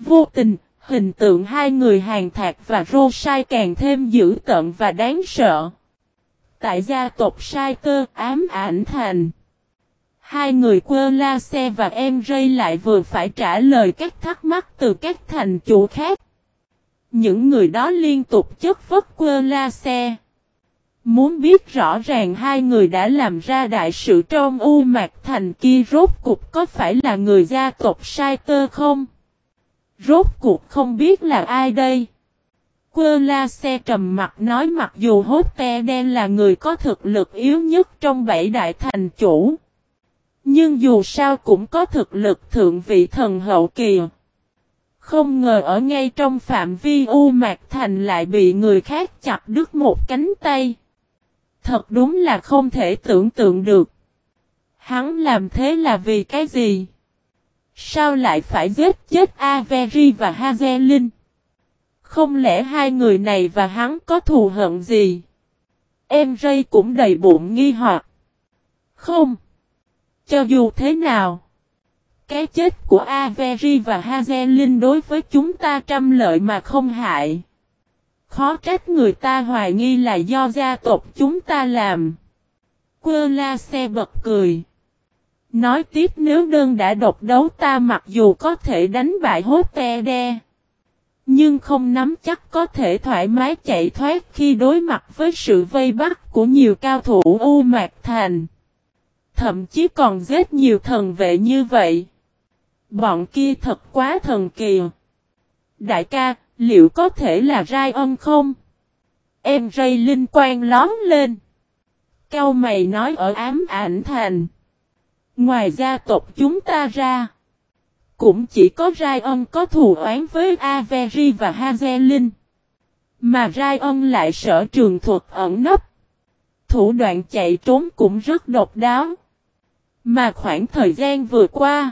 Vô tình, hình tượng hai người Hàn Thạc và Rô Sai càng thêm dữ tợn và đáng sợ. Tại gia tộc Sai Cơ, ám ảnh thành. Hai người Quơ La Xe và em Rây lại vừa phải trả lời các thắc mắc từ các thành chủ khác. Những người đó liên tục chất vấn Quơ La Xe. Muốn biết rõ ràng hai người đã làm ra đại sự trong U Mạc Thành kia rốt cuộc có phải là người gia tộc Sai Cơ không? Rốt cuộc không biết là ai đây? Quơ La Xe trầm mặt nói mặc dù Hốt Te Đen là người có thực lực yếu nhất trong 7 đại thành chủ. Nhưng dù sao cũng có thực lực thượng vị thần hậu kỳ. Không ngờ ở ngay trong phạm vi U Mạc Thành lại bị người khác chặt đứt một cánh tay. Thật đúng là không thể tưởng tượng được. Hắn làm thế là vì cái gì? Sao lại phải giết chết Avery và Hazelin? Không lẽ hai người này và hắn có thù hận gì? Em Ray cũng đầy bụng nghi hoặc. Không. Cho dù thế nào, cái chết của Avery và Hazelin đối với chúng ta trăm lợi mà không hại. Khó trách người ta hoài nghi là do gia tộc chúng ta làm. Quơ La Xe bật cười. Nói tiếp nếu đơn đã độc đấu ta mặc dù có thể đánh bại Hốt Te Đe. Nhưng không nắm chắc có thể thoải mái chạy thoát khi đối mặt với sự vây bắt của nhiều cao thủ U Mạc Thành. Thậm chí còn giết nhiều thần vệ như vậy. Bọn kia thật quá thần kỳ. Đại ca, liệu có thể là Ryan không? Em Ray linh quang lóm lên. Cao mày nói ở ám ảnh thành. Ngoài gia tộc chúng ta ra. Cũng chỉ có Ryan có thù oán với Avery và Hazelin. Mà Ryan lại sở trường thuật ẩn nấp. Thủ đoạn chạy trốn cũng rất độc đáo. Mà khoảng thời gian vừa qua.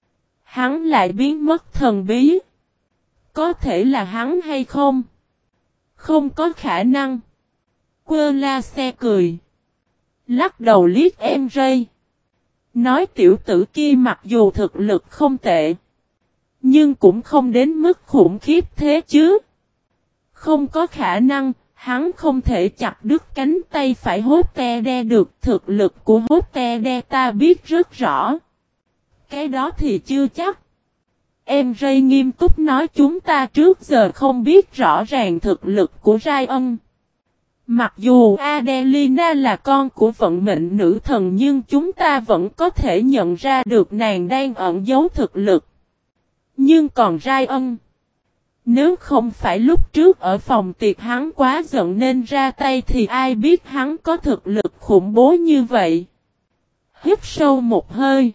Hắn lại biến mất thần bí. Có thể là hắn hay không? Không có khả năng. Quơ La Xe cười. Lắc đầu liếc em Ray. Nói tiểu tử kia mặc dù thực lực không tệ. Nhưng cũng không đến mức khủng khiếp thế chứ. Không có khả năng, hắn không thể chặt đứt cánh tay phải Hốt Te Đe được. Thực lực của Hốt Te Đe ta biết rất rõ. Cái đó thì chưa chắc. Em Ray nghiêm túc nói chúng ta trước giờ không biết rõ ràng thực lực của Ryan. Mặc dù Adelina là con của vận mệnh nữ thần nhưng chúng ta vẫn có thể nhận ra được nàng đang ẩn giấu thực lực. Nhưng còn Ryan, nếu không phải lúc trước ở phòng tiệc hắn quá giận nên ra tay thì ai biết hắn có thực lực khủng bố như vậy. Hít sâu một hơi.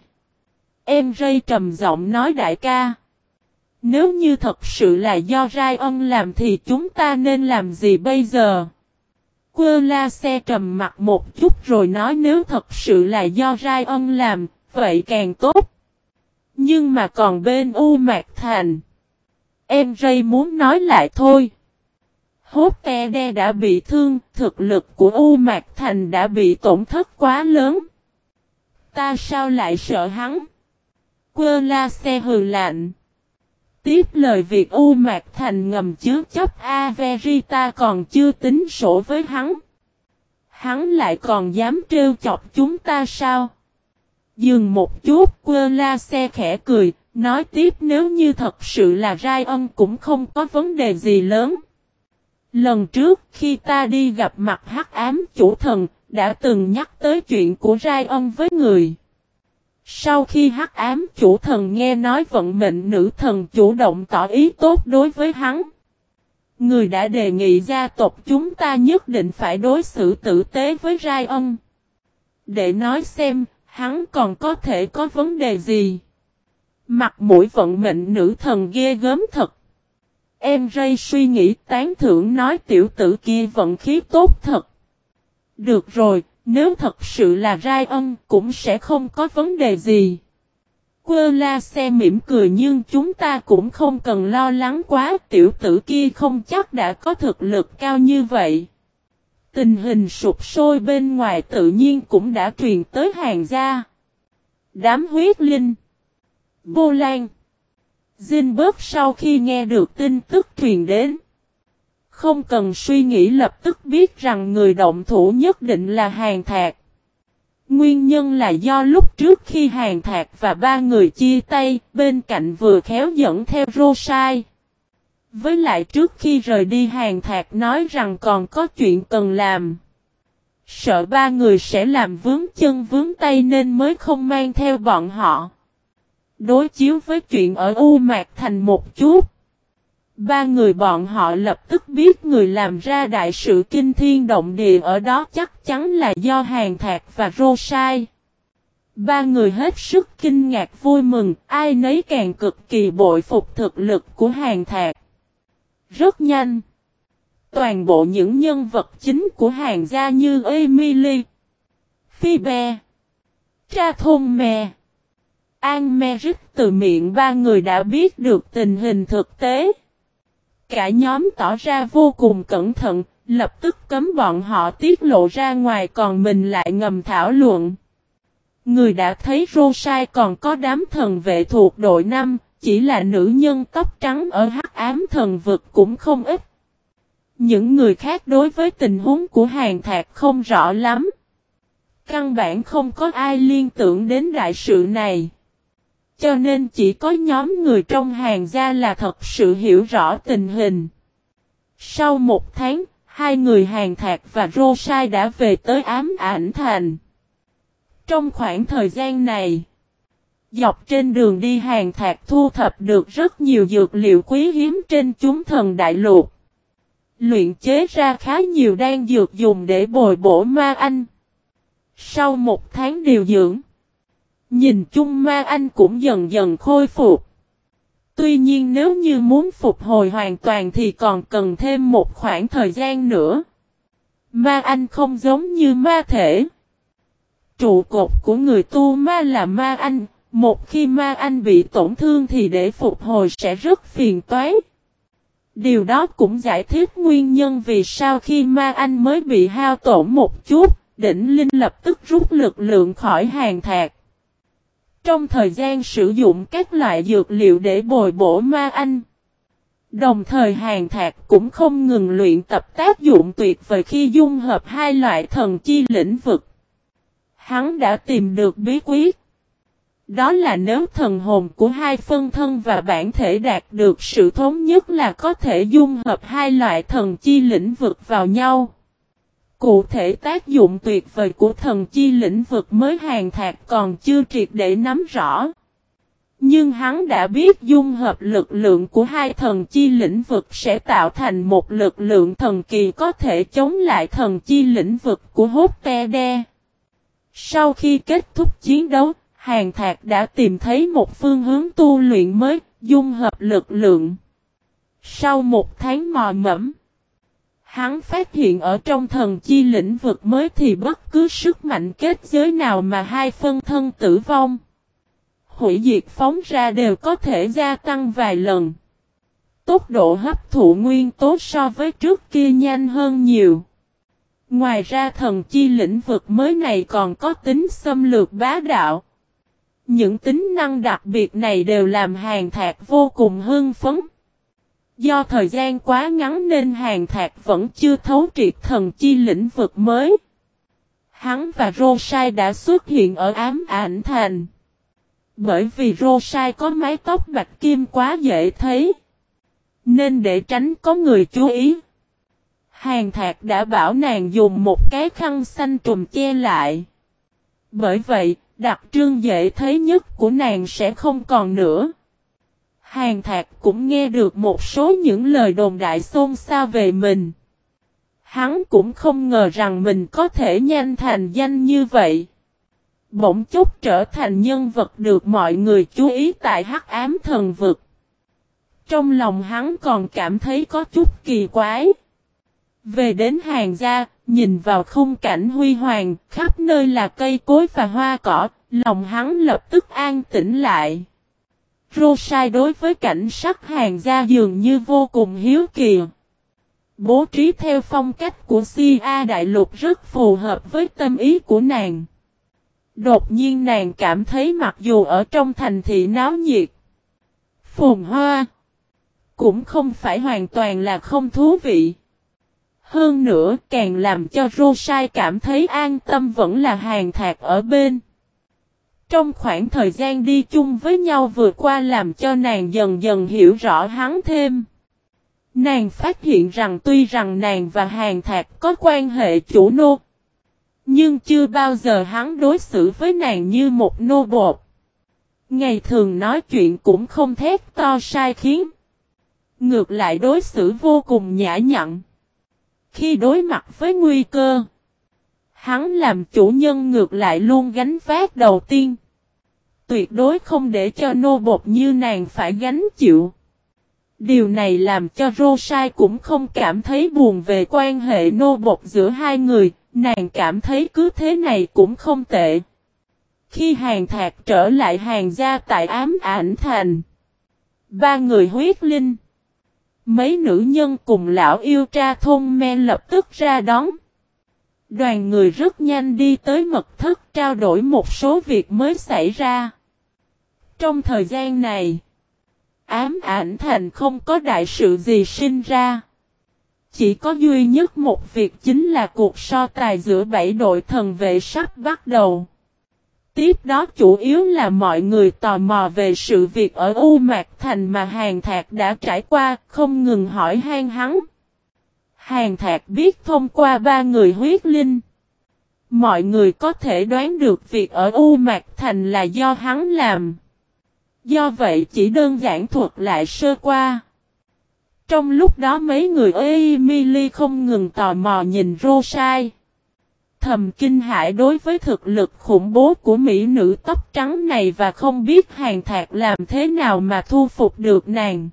Em Ray trầm giọng nói đại ca. Nếu như thật sự là do Ryan làm thì chúng ta nên làm gì bây giờ? Quơ La Xe trầm mặt một chút rồi nói nếu thật sự là do Ryan làm, vậy càng tốt. Nhưng mà còn bên U Mạc Thành. Em Ray muốn nói lại thôi. Hốt Te Đe đã bị thương, thực lực của U Mạc Thành đã bị tổn thất quá lớn. Ta sao lại sợ hắn? Quơ La Xe hừ lạnh. Tiếp lời việc U Mạc Thành ngầm chứa chấp Avery ta còn chưa tính sổ với hắn. Hắn lại còn dám trêu chọc chúng ta sao? Dừng một chút, Quơ La Xe khẽ cười, nói tiếp nếu như thật sự là Ryan cũng không có vấn đề gì lớn. Lần trước khi ta đi gặp mặt Hắc Ám Chủ Thần, đã từng nhắc tới chuyện của Ryan với người. Sau khi Hắc Ám Chủ Thần nghe nói vận mệnh nữ thần chủ động tỏ ý tốt đối với hắn. Người đã đề nghị gia tộc chúng ta nhất định phải đối xử tử tế với Ryan. Để nói xem, hắn còn có thể có vấn đề gì. Mặt mũi vận mệnh nữ thần ghê gớm thật. Em Ray suy nghĩ tán thưởng nói tiểu tử kia vận khí tốt thật. Được rồi. Nếu thật sự là Ryan cũng sẽ không có vấn đề gì. Quơ La Xe mỉm cười nhưng chúng ta cũng không cần lo lắng quá. Tiểu tử kia không chắc đã có thực lực cao như vậy. Tình hình sụp sôi bên ngoài tự nhiên cũng đã truyền tới hàng gia. Đám huyết linh, Vô Lan, Zinberg sau khi nghe được tin tức truyền đến, không cần suy nghĩ lập tức biết rằng người động thủ nhất định là Hàn Thạc. Nguyên nhân là do lúc trước khi Hàn Thạc và ba người chia tay, bên cạnh vừa khéo dẫn theo Rosai. Với lại trước khi rời đi Hàn Thạc nói rằng còn có chuyện cần làm. Sợ ba người sẽ làm vướng chân vướng tay nên mới không mang theo bọn họ. Đối chiếu với chuyện ở U Mạc Thành một chút. Ba người bọn họ lập tức biết người làm ra đại sự kinh thiên động địa ở đó chắc chắn là do Hàn Thạc và Rosai. Ba người hết sức kinh ngạc vui mừng, ai nấy càng cực kỳ bội phục thực lực của Hàn Thạc. Rất nhanh. Toàn bộ những nhân vật chính của Hàn gia như Emily, Phoebe, Trathome, Anne-Marie từ miệng ba người đã biết được tình hình thực tế. Cả nhóm tỏ ra vô cùng cẩn thận, lập tức cấm bọn họ tiết lộ ra ngoài còn mình lại ngầm thảo luận. Người đã thấy Rosai còn có đám thần vệ thuộc đội 5, chỉ là nữ nhân tóc trắng ở Hắc Ám Thần Vực cũng không ít. Những người khác đối với tình huống của Hàn Thạc không rõ lắm. Căn bản không có ai liên tưởng đến đại sự này. Cho nên chỉ có nhóm người trong Hàn gia là thật sự hiểu rõ tình hình. Sau một tháng, hai người Hàn Thạc và Rosai đã về tới Ám Ảnh Thành. Trong khoảng thời gian này, dọc trên đường đi Hàn Thạc thu thập được rất nhiều dược liệu quý hiếm trên chúng thần đại lục. Luyện chế ra khá nhiều đan dược dùng để bồi bổ ma anh. Sau một tháng điều dưỡng, nhìn chung ma anh cũng dần dần khôi phục. Tuy nhiên nếu như muốn phục hồi hoàn toàn thì còn cần thêm một khoảng thời gian nữa. Ma anh không giống như ma thể. Trụ cột của người tu ma là ma anh. Một khi ma anh bị tổn thương thì để phục hồi sẽ rất phiền toái. Điều đó cũng giải thích nguyên nhân vì sao khi ma anh mới bị hao tổn một chút, Đỉnh Linh lập tức rút lực lượng khỏi Hàn Thạc. Trong thời gian sử dụng các loại dược liệu để bồi bổ ma anh, đồng thời Hàn Thạc cũng không ngừng luyện tập tác dụng tuyệt vời khi dung hợp hai loại thần chi lĩnh vực. Hắn đã tìm được bí quyết. Đó là nếu thần hồn của hai phân thân và bản thể đạt được sự thống nhất là có thể dung hợp hai loại thần chi lĩnh vực vào nhau. Cụ thể tác dụng tuyệt vời của thần chi lĩnh vực mới Hàn Thạc còn chưa triệt để nắm rõ. Nhưng hắn đã biết dung hợp lực lượng của hai thần chi lĩnh vực sẽ tạo thành một lực lượng thần kỳ có thể chống lại thần chi lĩnh vực của Hoptede. Sau khi kết thúc chiến đấu, Hàn Thạc đã tìm thấy một phương hướng tu luyện mới, dung hợp lực lượng. Sau một tháng mò mẫm, hắn phát hiện ở trong thần chi lĩnh vực mới thì bất cứ sức mạnh kết giới nào mà hai phân thân tử vong, hủy diệt phóng ra đều có thể gia tăng vài lần. Tốc độ hấp thụ nguyên tố so với trước kia nhanh hơn nhiều. Ngoài ra thần chi lĩnh vực mới này còn có tính xâm lược bá đạo. Những tính năng đặc biệt này đều làm Hàn Thạc vô cùng hưng phấn. Do thời gian quá ngắn nên Hàn Thạc vẫn chưa thấu triệt thần chi lĩnh vực mới. Hắn và Rosai đã xuất hiện ở Ám Ảnh Thành. Bởi vì Rosai có mái tóc bạch kim quá dễ thấy, nên để tránh có người chú ý, Hàn Thạc đã bảo nàng dùng một cái khăn xanh trùm che lại. Bởi vậy, đặc trưng dễ thấy nhất của nàng sẽ không còn nữa. Hàn Thạc cũng nghe được một số những lời đồn đại xôn xao về mình. Hắn cũng không ngờ rằng mình có thể nhanh thành danh như vậy. Bỗng chốc trở thành nhân vật được mọi người chú ý tại Hắc Ám Thần Vực. Trong lòng hắn còn cảm thấy có chút kỳ quái. Về đến Hàn gia, nhìn vào khung cảnh huy hoàng, khắp nơi là cây cối và hoa cỏ, lòng hắn lập tức an tĩnh lại. Rosai đối với cảnh sắc Hàn gia dường như vô cùng hiếu kỳ. Bố trí theo phong cách của Sia Đại Lục rất phù hợp với tâm ý của nàng. Đột nhiên nàng cảm thấy mặc dù ở trong thành thị náo nhiệt, phồn hoa. Cũng không phải hoàn toàn là không thú vị. Hơn nữa càng làm cho Rosai cảm thấy an tâm vẫn là Hàn Thạc ở bên. Trong khoảng thời gian đi chung với nhau vừa qua làm cho nàng dần dần hiểu rõ hắn thêm. Nàng phát hiện rằng tuy rằng nàng và Hàn Thạc có quan hệ chủ nô, nhưng chưa bao giờ hắn đối xử với nàng như một nô bột. Ngày thường nói chuyện cũng không thét to sai khiến. Ngược lại đối xử vô cùng nhã nhặn. Khi đối mặt với nguy cơ, hắn làm chủ nhân ngược lại luôn gánh vác đầu tiên. Tuyệt đối không để cho nô bột như nàng phải gánh chịu. Điều này làm cho Rosai cũng không cảm thấy buồn về quan hệ nô bột giữa hai người, nàng cảm thấy cứ thế này cũng không tệ. Khi Hàn Thạc trở lại Hàn gia tại Ám Ảnh Thành, ba người huyết linh, mấy nữ nhân cùng lão yêu tra thôn me lập tức ra đón. Đoàn người rất nhanh đi tới mật thất trao đổi một số việc mới xảy ra. Trong thời gian này, Ám Ảnh Thành không có đại sự gì sinh ra. Chỉ có duy nhất một việc chính là cuộc so tài giữa 7 đội thần vệ sắp bắt đầu. Tiếp đó chủ yếu là mọi người tò mò về sự việc ở U Mạc Thành mà Hàn Thạc đã trải qua, không ngừng hỏi han hắn. Hàn Thạc biết thông qua ba người huyết linh, mọi người có thể đoán được việc ở U Mạc Thành là do hắn làm. Do vậy chỉ đơn giản thuật lại sơ qua. Trong lúc đó mấy người Emily không ngừng tò mò nhìn Rosai. Thầm kinh hãi đối với thực lực khủng bố của mỹ nữ tóc trắng này và không biết Hàn Thạc làm thế nào mà thu phục được nàng.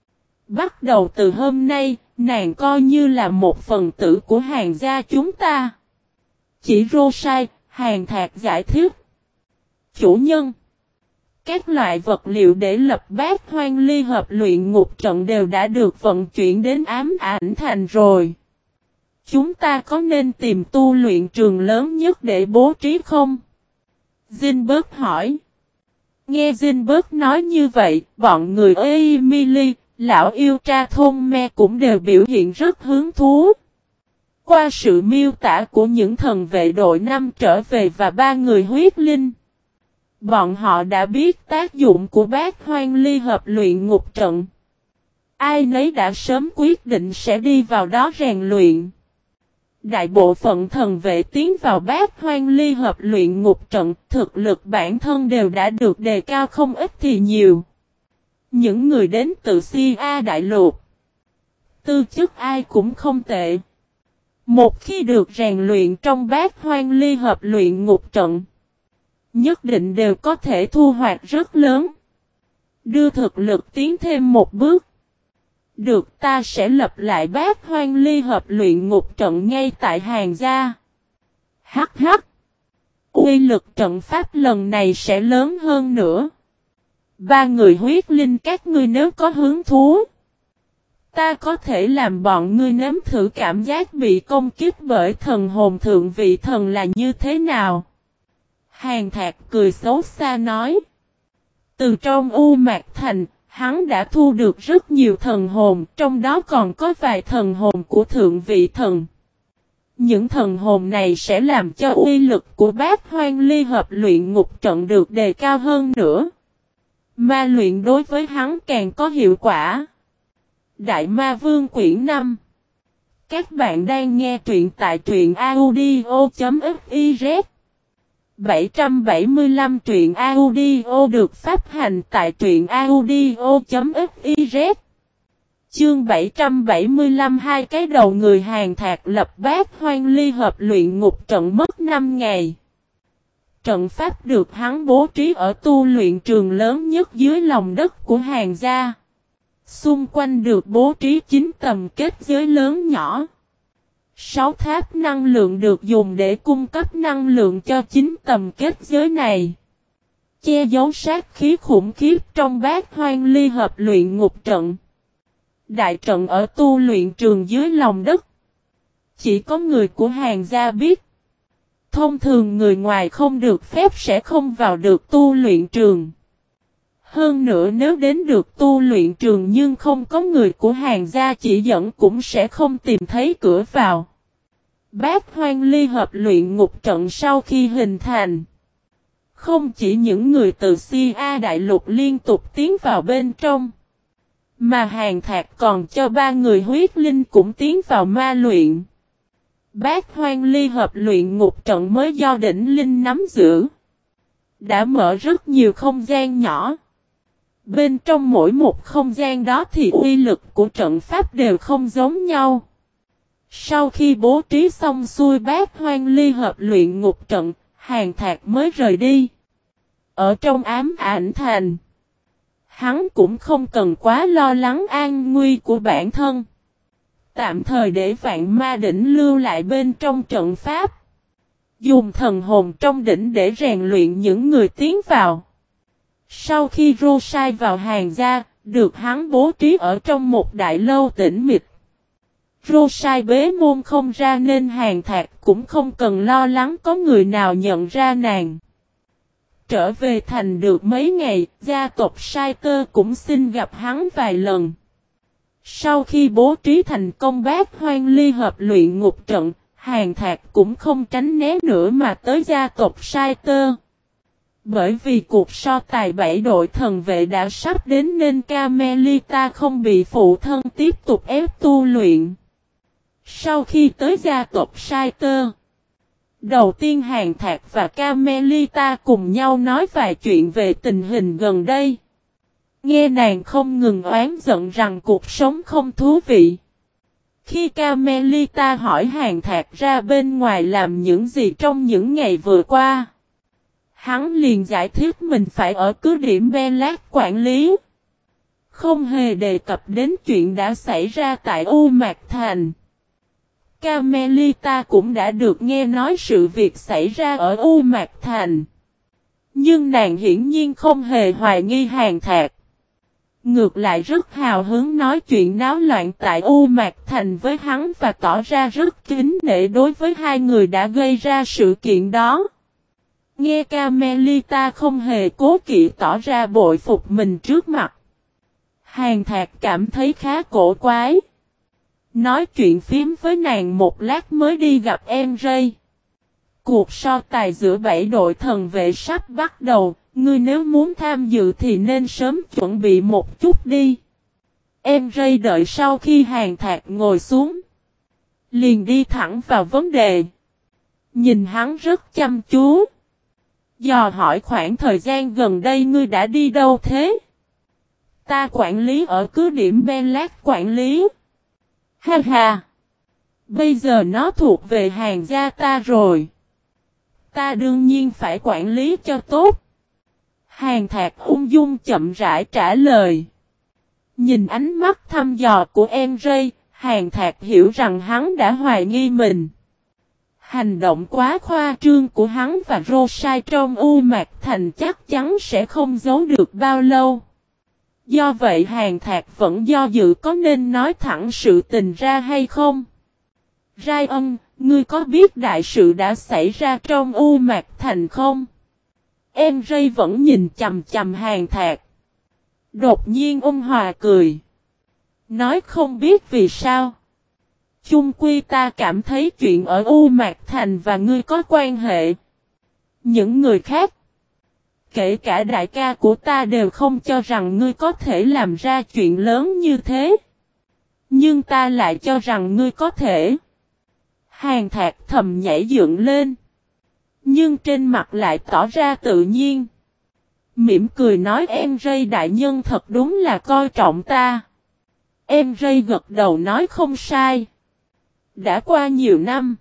Bắt đầu từ hôm nay, nàng coi như là một phần tử của Hàn gia chúng ta. Chỉ Rosai, Hàn Thạc giải thích. Chủ nhân, các loại vật liệu để lập bát hoang ly hợp luyện ngục trận đều đã được vận chuyển đến Ám Ảnh Thành rồi. Chúng ta có nên tìm tu luyện trường lớn nhất để bố trí không? Zinberg hỏi. Nghe Zinberg nói như vậy, bọn người Emily, lão yêu tra thôn me cũng đều biểu hiện rất hứng thú. Qua sự miêu tả của những thần vệ đội 5 trở về và ba người huyết linh, bọn họ đã biết tác dụng của bát hoang ly hợp luyện ngục trận. Ai nấy đã sớm quyết định sẽ đi vào đó rèn luyện. Đại bộ phận thần vệ tiến vào bát hoang ly hợp luyện ngục trận, thực lực bản thân đều đã được đề cao không ít thì nhiều. Những người đến từ Sia Đại Lục, tư chất ai cũng không tệ. Một khi được rèn luyện trong bát hoang ly hợp luyện ngục trận, nhất định đều có thể thu hoạch rất lớn. Đưa thực lực tiến thêm một bước. Được, ta sẽ lập lại bát hoang ly hợp luyện ngục trận ngay tại Hàn gia. Hắc hắc. Uy lực trận pháp lần này sẽ lớn hơn nữa. Ba người huyết linh các ngươi nếu có hứng thú, ta có thể làm bọn ngươi nếm thử cảm giác bị công kích bởi thần hồn thượng vị thần là như thế nào. Hàn Thạc cười xấu xa nói. Từ trong U Mạc Thành, hắn đã thu được rất nhiều thần hồn, trong đó còn có vài thần hồn của thượng vị thần. Những thần hồn này sẽ làm cho uy lực của bát hoang ly hợp luyện ngục trận được đề cao hơn nữa. Ma luyện đối với hắn càng có hiệu quả. Đại Ma Vương quyển 5. Các bạn đang nghe truyện tại truyện audio.fiz. 775 truyện audio được phát hành tại truyện audio.fiz. Chương 775 hai cái đầu người Hàn Thạc lập bát hoang ly hợp luyện ngục trận mất 5 ngày. Trận pháp được hắn bố trí ở tu luyện trường lớn nhất dưới lòng đất của Hàn gia. Xung quanh được bố trí 9 tầm kết giới lớn nhỏ. 6 tháp năng lượng được dùng để cung cấp năng lượng cho 9 tầm kết giới này. Che giấu sát khí khủng khiếp trong bát hoang ly hợp luyện ngục trận. Đại trận ở tu luyện trường dưới lòng đất. Chỉ có người của Hàn gia biết. Thông thường người ngoài không được phép sẽ không vào được tu luyện trường. Hơn nữa nếu đến được tu luyện trường nhưng không có người của Hàn gia chỉ dẫn cũng sẽ không tìm thấy cửa vào. Bát Hoang Ly Hợp luyện ngục trận sau khi hình thành. Không chỉ những người từ Si A Đại Lục liên tục tiến vào bên trong. Mà Hàn Thạc còn cho 3 người huyết linh cũng tiến vào ma luyện. Bát Hoang Ly Hợp luyện ngục trận mới do đỉnh linh nắm giữ. Đã mở rất nhiều không gian nhỏ. Bên trong mỗi một không gian đó thì uy lực của trận pháp đều không giống nhau. Sau khi bố trí xong xuôi Bát Hoang Ly Hợp luyện ngục trận, Hàn Thạc mới rời đi. Ở trong ám ảnh thành, hắn cũng không cần quá lo lắng an nguy của bản thân. Tạm thời để vạn ma đỉnh lưu lại bên trong trận pháp. Dùng thần hồn trong đỉnh để rèn luyện những người tiến vào. Sau khi Rosai vào Hàn gia, được hắn bố trí ở trong một đại lâu tĩnh mịch. Rosai bế môn không ra nên Hàn Thạc cũng không cần lo lắng có người nào nhận ra nàng. Trở về thành được mấy ngày, gia tộc Sai Cơ cũng xin gặp hắn vài lần. Sau khi bố trí thành công Bát Hoang Ly Hợp luyện ngục trận, Hàn Thạc cũng không tránh né nữa mà tới gia tộc Sai Cơ. Bởi vì cuộc so tài 7 đội thần vệ đã sắp đến nên Camelita không bị phụ thân tiếp tục ép tu luyện. Sau khi tới gia tộc Sai Cơ, đầu tiên Hàn Thạc và Camelita cùng nhau nói vài chuyện về tình hình gần đây. Nghe nàng không ngừng oán giận rằng cuộc sống không thú vị. Khi Camelita hỏi Hàn Thạc ra bên ngoài làm những gì trong những ngày vừa qua, hắn liền giải thích mình phải ở cứ điểm Belat quản lý. Không hề đề cập đến chuyện đã xảy ra tại U Mạc Thành. Camelita cũng đã được nghe nói sự việc xảy ra ở U Mạc Thành. Nhưng nàng hiển nhiên không hề hoài nghi Hàn Thạc. Ngược lại rất hào hứng nói chuyện náo loạn tại U Mạc Thành với hắn và tỏ ra rất kính nể đối với hai người đã gây ra sự kiện đó. Nghe Camelita không hề cố kỵ tỏ ra bội phục mình trước mặt. Hàn Thạc cảm thấy khá cổ quái. Nói chuyện phím với nàng một lát mới đi gặp em Ray. Cuộc so tài giữa 7 đội thần vệ sắp bắt đầu, ngươi nếu muốn tham dự thì nên sớm chuẩn bị một chút đi. Em Ray đợi sau khi Hàn Thạc ngồi xuống, liền đi thẳng vào vấn đề. Nhìn hắn rất chăm chú. Dò hỏi khoảng thời gian gần đây ngươi đã đi đâu thế? Ta quản lý ở cứ điểm Belat quản lý. Ha ha! Bây giờ nó thuộc về Hàn gia ta rồi. Ta đương nhiên phải quản lý cho tốt. Hàn Thạc ung dung chậm rãi trả lời. Nhìn ánh mắt thăm dò của em Ray, Hàn Thạc hiểu rằng hắn đã hoài nghi mình. Hành động quá khoa trương của hắn và Rosai trong U Mạc Thành chắc chắn sẽ không giấu được bao lâu. Do vậy Hàn Thạc vẫn do dự có nên nói thẳng sự tình ra hay không. Ryan, ngươi có biết đại sự đã xảy ra trong U Mạc Thành không? Em Ray vẫn nhìn chằm chằm Hàn Thạc. Đột nhiên Hòa cười. Nói không biết vì sao. Chung quy ta cảm thấy chuyện ở U Mạc Thành và ngươi có quan hệ. Những người khác, kể cả đại ca của ta đều không cho rằng ngươi có thể làm ra chuyện lớn như thế. Nhưng ta lại cho rằng ngươi có thể. Hàn Thạc thầm nhảy dựng lên. Nhưng trên mặt lại tỏ ra tự nhiên. Mỉm cười nói em Ray đại nhân thật đúng là coi trọng ta. Em Ray gật đầu nói không sai. Đã qua nhiều năm.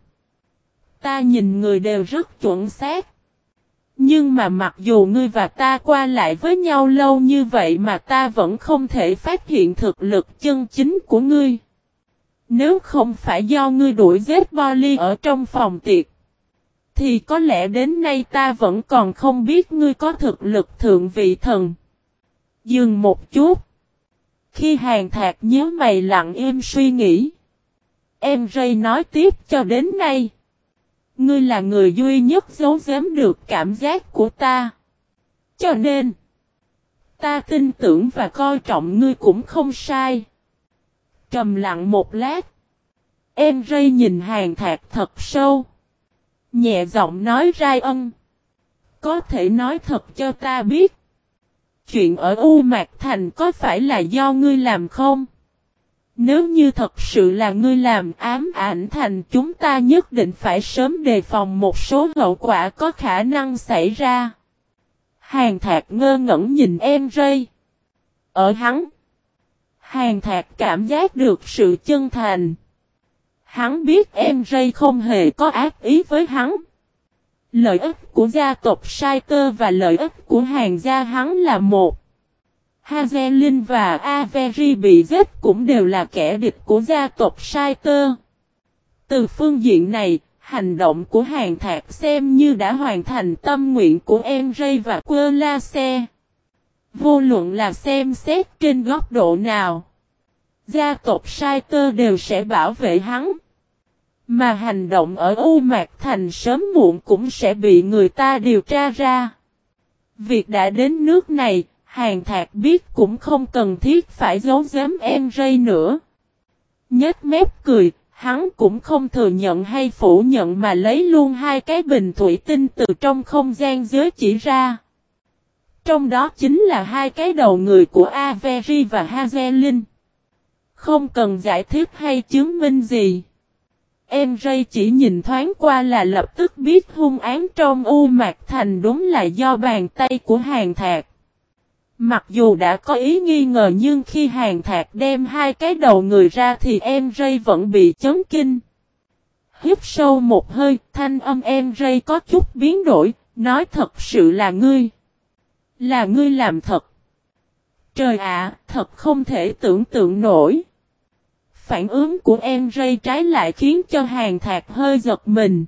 Ta nhìn người đều rất chuẩn xác. Nhưng mà mặc dù ngươi và ta qua lại với nhau lâu như vậy mà ta vẫn không thể phát hiện thực lực chân chính của ngươi. Nếu không phải do ngươi đuổi giết Bolly ở trong phòng tiệc, thì có lẽ đến nay ta vẫn còn không biết ngươi có thực lực thượng vị thần. Dừng một chút. Khi Hàn Thạc nhớ mày lặng im suy nghĩ. Em Ray nói tiếp cho đến nay. Ngươi là người duy nhất giấu giếm được cảm giác của ta. Cho nên, Ta tin tưởng và coi trọng ngươi cũng không sai. Trầm lặng một lát. Henry nhìn Hàn Thạc thật sâu. Nhẹ giọng nói Ryan. Có thể nói thật cho ta biết. Chuyện ở U Mạc Thành có phải là do ngươi làm không? Nếu như thật sự là ngươi làm, Ám Ảnh Thành chúng ta nhất định phải sớm đề phòng một số hậu quả có khả năng xảy ra. Hàn Thạc ngơ ngẩn nhìn Henry. Ở hắn, Hàn Thạc cảm giác được sự chân thành. Hắn biết Henry không hề có ác ý với hắn. Lợi ích của gia tộc Saiter và lợi ích của Hàn gia hắn là một. Hazelin và Avery bị giết cũng đều là kẻ địch của gia tộc Saiter. Từ phương diện này, hành động của Hàn Thạc xem như đã hoàn thành tâm nguyện của Henry và Querlace. Vô luận là xem xét trên góc độ nào, gia tộc Saiter đều sẽ bảo vệ hắn. Mà hành động ở U Mạc Thành sớm muộn cũng sẽ bị người ta điều tra ra. Việc đã đến nước này, Hàn Thạc biết cũng không cần thiết phải giấu giếm Henry nữa. Nhếch mép cười, hắn cũng không thừa nhận hay phủ nhận mà lấy luôn hai cái bình thủy tinh từ trong không gian giới chỉ ra. Trong đó chính là hai cái đầu người của Avery và Hazelin. Không cần giải thích hay chứng minh gì. Henry chỉ nhìn thoáng qua là lập tức biết hung án trong U Mạc Thành đúng là do bàn tay của Hàn Thạc. Mặc dù đã có ý nghi ngờ nhưng khi Hàn Thạc đem hai cái đầu người ra thì Henry vẫn bị chấn kinh. Hít sâu một hơi, thanh âm Henry có chút biến đổi, nói thật sự là ngươi. Là ngươi làm thật. Trời ạ, thật không thể tưởng tượng nổi. Phản ứng của Henry trái lại khiến cho Hàn Thạc hơi giật mình.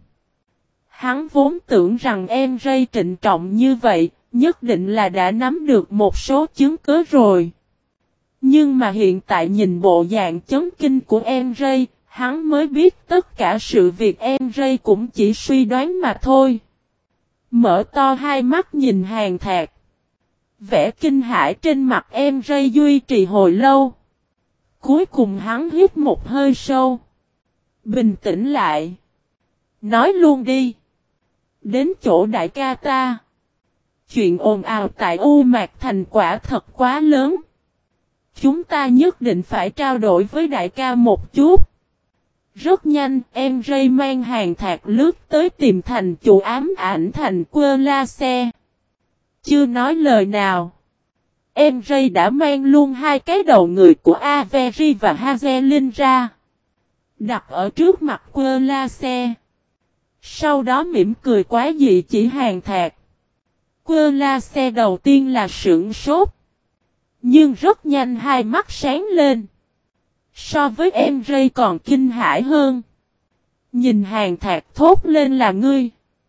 Hắn vốn tưởng rằng Henry trịnh trọng như vậy, nhất định là đã nắm được một số chứng cứ rồi. Nhưng mà hiện tại nhìn bộ dạng chấn kinh của Henry, hắn mới biết tất cả sự việc Henry cũng chỉ suy đoán mà thôi. Mở to hai mắt nhìn Hàn Thạc. Vẻ kinh hãi trên mặt Henry duy trì hồi lâu. Cuối cùng hắn hít một hơi sâu. Bình tĩnh lại. Nói luôn đi. Đến chỗ đại ca ta. Chuyện ồn ào tại U Mạc Thành quả thật quá lớn. Chúng ta nhất định phải trao đổi với đại ca một chút. Rất nhanh, Henry mang Hàn Thạc lướt tới tìm thành chủ Ám Ảnh Thành Querlace. Chưa nói lời nào. Henry đã mang luôn hai cái đầu người của Avery và Hazelin ra. Đặt ở trước mặt Querlace. Sau đó mỉm cười quá dị chỉ Hàn Thạc. Querlace đầu tiên là sửng sốt. Nhưng rất nhanh hai mắt sáng lên. So với Henry còn kinh hãi hơn. Nhìn Hàn Thạc thốt lên là ngươi.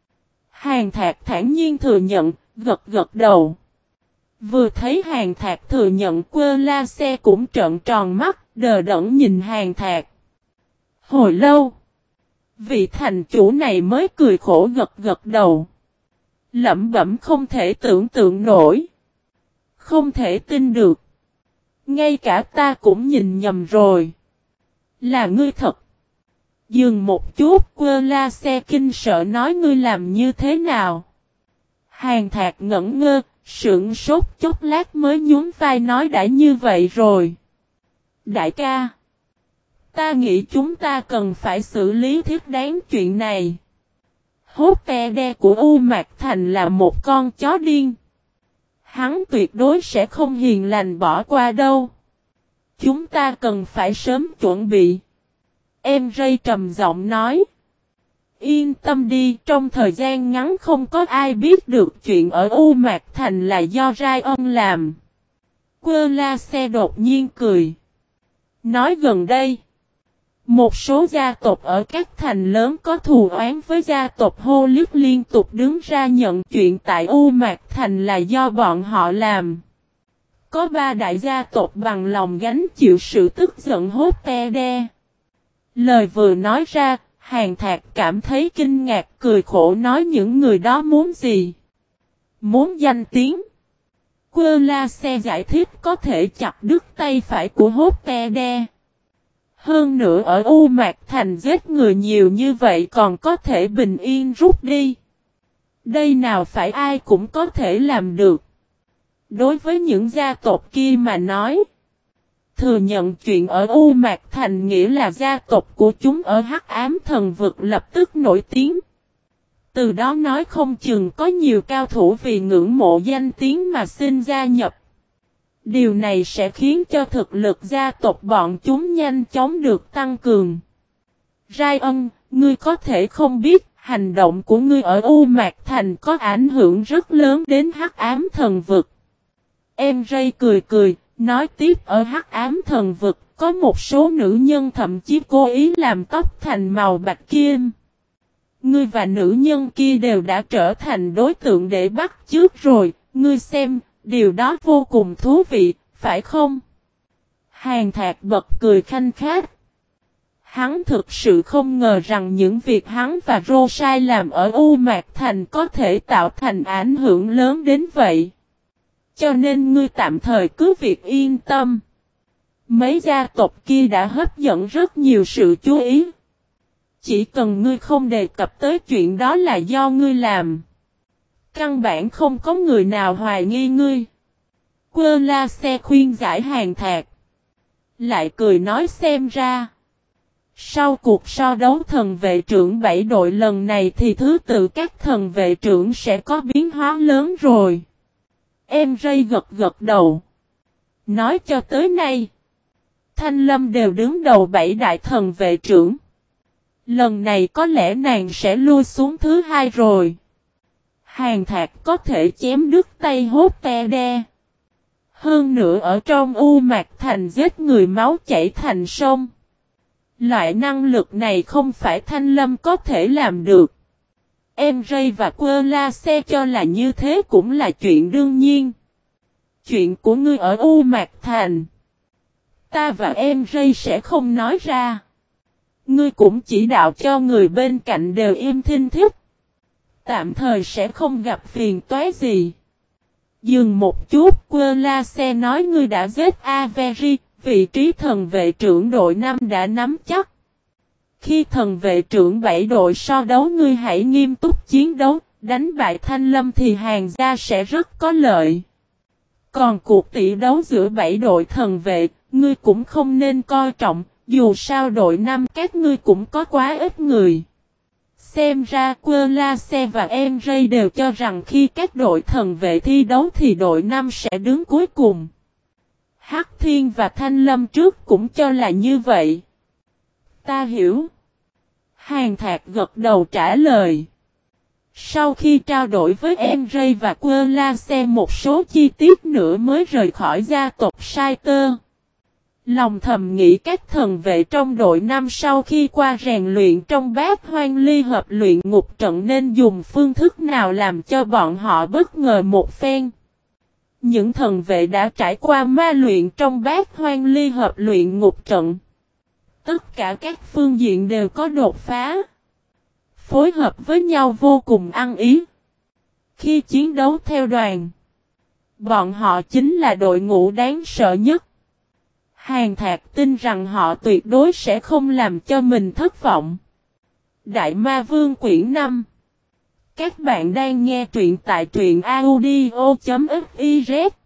Hàn Thạc thản nhiên thừa nhận, gật gật đầu. Vừa thấy Hàn Thạc thừa nhận Querlace cũng trợn tròn mắt, đờ đẫn nhìn Hàn Thạc. Hồi lâu, vị thành chủ này mới cười khổ gật gật đầu. Lẩm bẩm không thể tưởng tượng nổi. Không thể tin được. Ngay cả ta cũng nhìn nhầm rồi. Là ngươi thật. Dừng một chút, Querlace kinh sợ nói ngươi làm như thế nào. Hàn Thạc ngẩn ngơ, sững sốt chốc lát mới nhún vai nói đã như vậy rồi. Đại ca. Ta nghĩ chúng ta cần phải xử lý thiết đáng chuyện này. Hốt pe đe của U Mạc Thành là một con chó điên. Hắn tuyệt đối sẽ không hiền lành bỏ qua đâu. Chúng ta cần phải sớm chuẩn bị. Henry trầm giọng nói. Yên tâm đi, trong thời gian ngắn không có ai biết được chuyện ở U Mạc Thành là do Ryan làm. Querlace đột nhiên cười. Nói gần đây, một số gia tộc ở các thành lớn có thù oán với gia tộc Hollywood liên tục đứng ra nhận chuyện tại U Mạc Thành là do bọn họ làm. Có 3 đại gia tộc bằng lòng gánh chịu sự tức giận hốt pe đe. Lời vừa nói ra, Hàn Thạc cảm thấy kinh ngạc cười khổ nói những người đó muốn gì? Muốn danh tiếng. Quơ La Xe giải thích có thể chặt đứt tay phải của Hoppede. Hơn nữa ở U Mạc Thành giết người nhiều như vậy còn có thể bình yên rút đi. Đây nào phải ai cũng có thể làm được. Đối với những gia tộc kia mà nói, thừa nhận chuyện ở U Mạc Thành nghĩa là gia tộc của chúng ở Hắc Ám Thần Vực lập tức nổi tiếng. Từ đó nói không chừng có nhiều cao thủ vì ngưỡng mộ danh tiếng mà xin gia nhập. Điều này sẽ khiến cho thực lực gia tộc bọn chúng nhanh chóng được tăng cường. Ryan, ngươi có thể không biết, hành động của ngươi ở U Mạc Thành có ảnh hưởng rất lớn đến Hắc Ám Thần Vực. Em Ray cười cười, nói tiếp ở Hắc Ám Thần Vực, có một số nữ nhân thậm chí cố ý làm tóc thành màu bạch kim. Ngươi và nữ nhân kia đều đã trở thành đối tượng để bắt chước rồi, ngươi xem, điều đó vô cùng thú vị, phải không? Hàn Thạc bật cười khanh khách. Hắn thực sự không ngờ rằng những việc hắn và Rosai làm ở U Mạc Thành có thể tạo thành ảnh hưởng lớn đến vậy. Cho nên ngươi tạm thời cứ việc yên tâm. Mấy gia tộc kia đã hấp dẫn rất nhiều sự chú ý. Chỉ cần ngươi không đề cập tới chuyện đó là do ngươi làm. Căn bản không có người nào hoài nghi ngươi. Quơ La Xe khuyên giải Hàn Thạc. Lại cười nói xem ra. Sau cuộc so đấu thần vệ trưởng 7 đội lần này thì thứ tự các thần vệ trưởng sẽ có biến hóa lớn rồi. Em Ray gật gật đầu. Nói cho tới nay, Thanh Lâm đều đứng đầu 7 đại thần vệ trưởng. Lần này có lẽ nàng sẽ lui xuống thứ 2 rồi. Hàn Thạc có thể chém đứt tay Hoppede. Hơn nữa ở trong U Mạc Thành giết người máu chảy thành sông. Loại năng lực này không phải Thanh Lâm có thể làm được. Em Ray và Quơ La Xe cho là như thế cũng là chuyện đương nhiên. Chuyện của ngươi ở U Mạc Thành, ta và em Ray sẽ không nói ra. Ngươi cũng chỉ đạo cho người bên cạnh đều im thinh thích. Tạm thời sẽ không gặp phiền toái gì. Dừng một chút, Quơ La Xe nói ngươi đã giết Avery, vị trí thần vệ trưởng đội 5 đã nắm chắc. Khi thần vệ trưởng 7 đội so đấu ngươi hãy nghiêm túc chiến đấu, đánh bại Thanh Lâm thì hàng gia sẽ rất có lợi. Còn cuộc tỷ đấu giữa 7 đội thần vệ, ngươi cũng không nên coi trọng, dù sao đội 5 các ngươi cũng có quá ít người. Xem ra Quơ La Xe và em Ray đều cho rằng khi các đội thần vệ thi đấu thì đội 5 sẽ đứng cuối cùng. Hắc Thiên và Thanh Lâm trước cũng cho là như vậy. Ta hiểu. Hàn Thạc gật đầu trả lời. Sau khi trao đổi với em Ray và Quơ La Xe một số chi tiết nữa mới rời khỏi gia tộc Sai Tơ. Lòng thầm nghĩ các thần vệ trong đội 5 sau khi qua rèn luyện trong Bát Hoang Ly Hợp luyện ngục trận nên dùng phương thức nào làm cho bọn họ bất ngờ một phen. Những thần vệ đã trải qua ma luyện trong Bát Hoang Ly Hợp luyện ngục trận. Tất cả các phương diện đều có đột phá. Phối hợp với nhau vô cùng ăn ý. Khi chiến đấu theo đoàn, bọn họ chính là đội ngũ đáng sợ nhất. Hàn Thạc tin rằng họ tuyệt đối sẽ không làm cho mình thất vọng. Đại Ma Vương quyển 5. Các bạn đang nghe truyện tại truyện audio.fiz.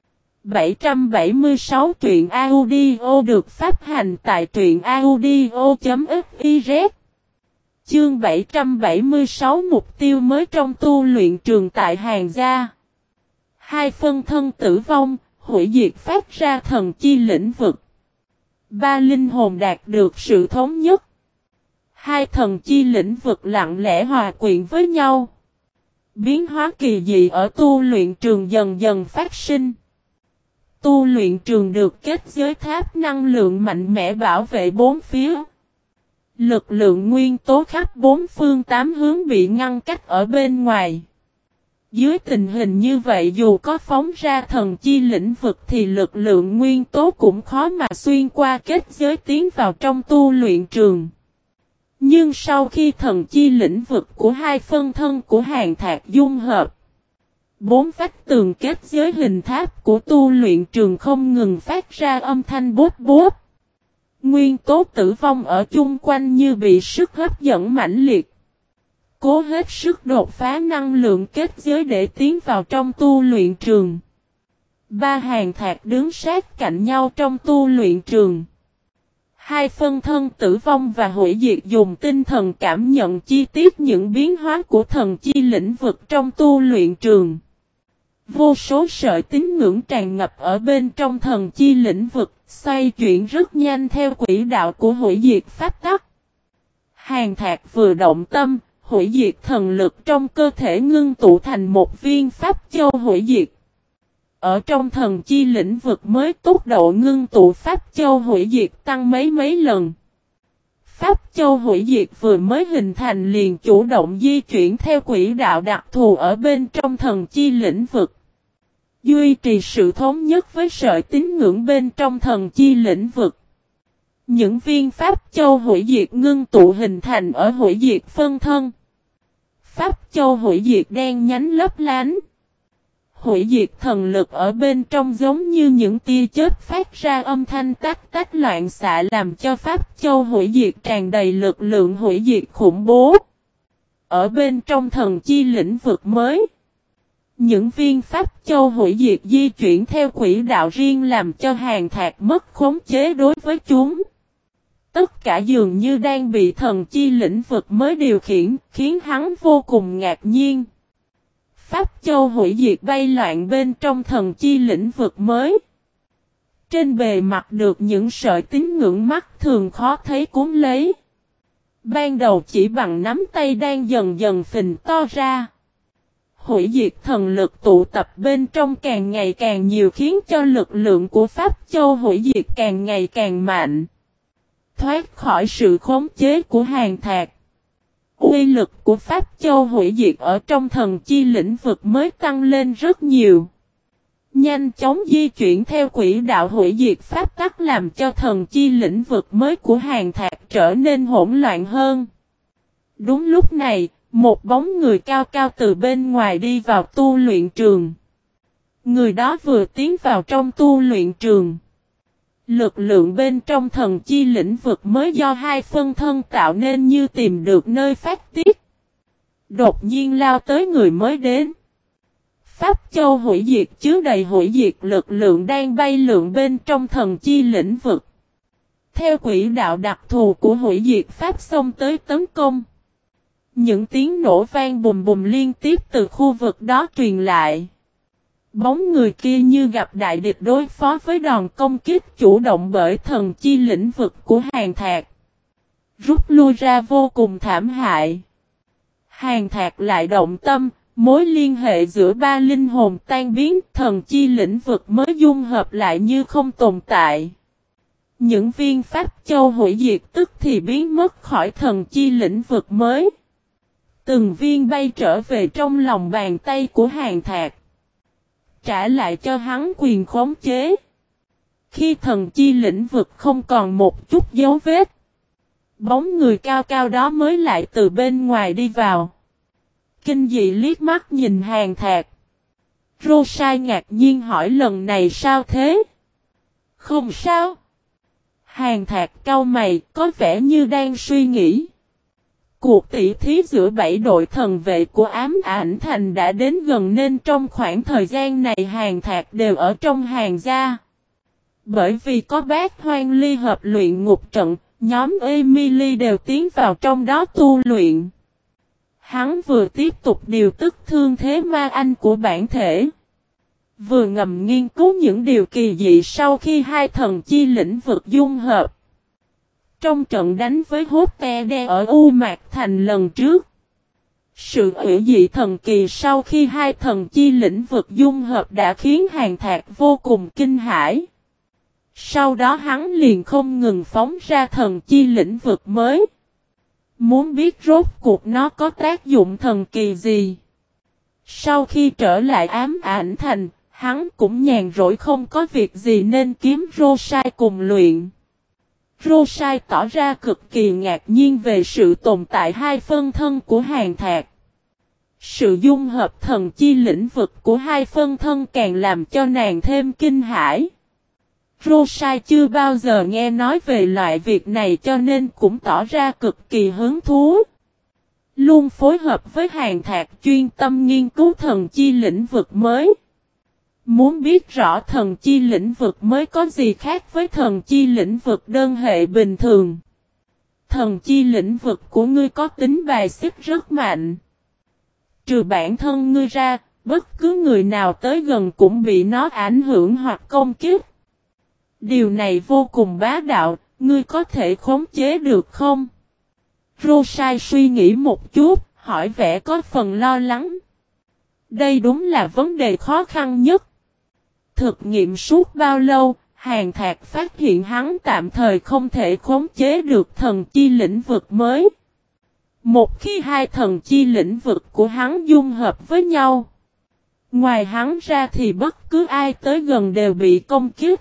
776 truyện audio được phát hành tại truyện audio.fiz. Chương 776 mục tiêu mới trong tu luyện trường tại Hàn gia. Hai phân thân tử vong, hủy diệt phát ra thần chi lĩnh vực. Ba linh hồn đạt được sự thống nhất. Hai thần chi lĩnh vực lặng lẽ hòa quyện với nhau. Biến hóa kỳ dị ở tu luyện trường dần dần phát sinh. Tu luyện trường được kết giới tháp năng lượng mạnh mẽ bảo vệ bốn phía. Lực lượng nguyên tố khắp bốn phương tám hướng bị ngăn cách ở bên ngoài. Dưới tình hình như vậy dù có phóng ra thần chi lĩnh vực thì lực lượng nguyên tố cũng khó mà xuyên qua kết giới tiến vào trong tu luyện trường. Nhưng sau khi thần chi lĩnh vực của hai phân thân của Hàn Thạc dung hợp, Bốn vách tường kết giới hình tháp của tu luyện trường không ngừng phát ra âm thanh bốp bốp. Nguyên tố tử vong ở chung quanh như bị sức hấp dẫn mãnh liệt. Cố hết sức đột phá năng lượng kết giới để tiến vào trong tu luyện trường. Ba hàng thạc đứng sát cạnh nhau trong tu luyện trường. Hai phân thân tử vong và hủy diệt dùng tinh thần cảm nhận chi tiết những biến hóa của thần chi lĩnh vực trong tu luyện trường. Vô số sợi tín ngưỡng tràn ngập ở bên trong thần chi lĩnh vực, xoay chuyển rất nhanh theo quỹ đạo của hủy diệt pháp tắc. Hàng thạc vừa động tâm, hủy diệt thần lực trong cơ thể ngưng tụ thành một viên pháp châu hủy diệt. Ở trong thần chi lĩnh vực mới tốc độ ngưng tụ pháp châu hủy diệt tăng mấy lần. Pháp châu hủy diệt vừa mới hình thành liền chủ động di chuyển theo quỹ đạo đặc thù ở bên trong thần chi lĩnh vực. Duy trì sự thống nhất với sợi tín ngưỡng bên trong thần chi lĩnh vực. Những viên pháp châu hủy diệt ngưng tụ hình thành ở hủy diệt phân thân. Pháp châu hủy diệt đen nhánh lấp lánh. Hủy diệt thần lực ở bên trong giống như những tia chớp phát ra âm thanh tách tách loạn xạ làm cho pháp châu hủy diệt tràn đầy lực lượng hủy diệt khủng bố. Ở bên trong thần chi lĩnh vực mới, những viên pháp châu hủy diệt di chuyển theo quỹ đạo riêng làm cho hàng thạc mất khống chế đối với chúng. Tất cả dường như đang bị thần chi lĩnh vực mới điều khiển, khiến hắn vô cùng ngạc nhiên. Pháp châu hủy diệt bay loạn bên trong thần chi lĩnh vực mới. Trên bề mặt được những sợi tín ngưỡng mắt thường khó thấy cuốn lấy. Ban đầu chỉ bằng nắm tay đang dần dần phình to ra. Hủy diệt thần lực tụ tập bên trong càng ngày càng nhiều khiến cho lực lượng của Pháp châu hủy diệt càng ngày càng mạnh. Thoát khỏi sự khống chế của hàng thạc. Uy lực của Pháp châu hủy diệt ở trong thần chi lĩnh vực mới tăng lên rất nhiều. Nhanh chóng di chuyển theo quỹ đạo hủy diệt Pháp tắc làm cho thần chi lĩnh vực mới của hàng thạc trở nên hỗn loạn hơn. Đúng lúc này, một bóng người cao cao từ bên ngoài đi vào tu luyện trường. Người đó vừa tiến vào trong tu luyện trường. Lực lượng bên trong thần chi lĩnh vực mới do hai phân thân tạo nên như tìm được nơi phát tiết. Đột nhiên lao tới người mới đến. Pháp châu hủy diệt chứa đầy hủy diệt lực lượng đang bay lượn bên trong thần chi lĩnh vực. Theo quỹ đạo đặc thù của hủy diệt Pháp xông tới tấn công. Những tiếng nổ vang bùm bùm liên tiếp từ khu vực đó truyền lại. Bóng người kia như gặp đại địch đối phó với đòn công kích chủ động bởi thần chi lĩnh vực của hàng thạc. Rút lui ra vô cùng thảm hại. Hàng thạc lại động tâm, mối liên hệ giữa ba linh hồn tan biến, thần chi lĩnh vực mới dung hợp lại như không tồn tại. Những viên pháp châu hủy diệt tức thì biến mất khỏi thần chi lĩnh vực mới. Từng viên bay trở về trong lòng bàn tay của hàng thạc. Trả lại cho hắn quyền khống chế. Khi thần chi lĩnh vực không còn một chút dấu vết. Bóng người cao cao đó mới lại từ bên ngoài đi vào. Kinh dị liếc mắt nhìn hàng thạc. Rosai ngạc nhiên hỏi lần này sao thế? Không sao. Hàng thạc cau mày có vẻ như đang suy nghĩ. Cuộc tỷ thí giữa 7 đội thần vệ của ám ảnh thành đã đến gần nên trong khoảng thời gian này hàng thạc đều ở trong hàng gia. Bởi vì có bác hoang ly hợp luyện ngục trận, nhóm Emily đều tiến vào trong đó tu luyện. Hắn vừa tiếp tục điều tức thương thế ma anh của bản thể. Vừa ngầm nghiên cứu những điều kỳ dị sau khi hai thần chi lĩnh vực dung hợp. Trong trận đánh với Hotpede ở U Mạc Thành lần trước. Sự hủy dị thần kỳ sau khi hai thần chi lĩnh vực dung hợp đã khiến hàng thạc vô cùng kinh hãi. Sau đó hắn liền không ngừng phóng ra thần chi lĩnh vực mới. Muốn biết rốt cuộc nó có tác dụng thần kỳ gì. Sau khi trở lại ám ảnh thành, hắn cũng nhàn rỗi không có việc gì nên kiếm Rosai cùng luyện. Rosai tỏ ra cực kỳ ngạc nhiên về sự tồn tại hai phân thân của hàng thạc. Sự dung hợp thần chi lĩnh vực của hai phân thân càng làm cho nàng thêm kinh hãi. Rosai chưa bao giờ nghe nói về loại việc này cho nên cũng tỏ ra cực kỳ hứng thú. Luôn phối hợp với Hàn Thạc chuyên tâm nghiên cứu thần chi lĩnh vực mới. Muốn biết rõ thần chi lĩnh vực mới có gì khác với thần chi lĩnh vực đơn hệ bình thường. Thần chi lĩnh vực của ngươi có tính bài xích rất mạnh. Trừ bản thân ngươi ra, bất cứ người nào tới gần cũng bị nó ảnh hưởng hoặc công kích. Điều này vô cùng bá đạo, ngươi có thể khống chế được không? Rosai suy nghĩ một chút, hỏi vẻ có phần lo lắng. Đây đúng là vấn đề khó khăn nhất. Thực nghiệm suốt bao lâu, Hàn Thạc phát hiện hắn tạm thời không thể khống chế được thần chi lĩnh vực mới. Một khi hai thần chi lĩnh vực của hắn dung hợp với nhau, ngoài hắn ra thì bất cứ ai tới gần đều bị công kích.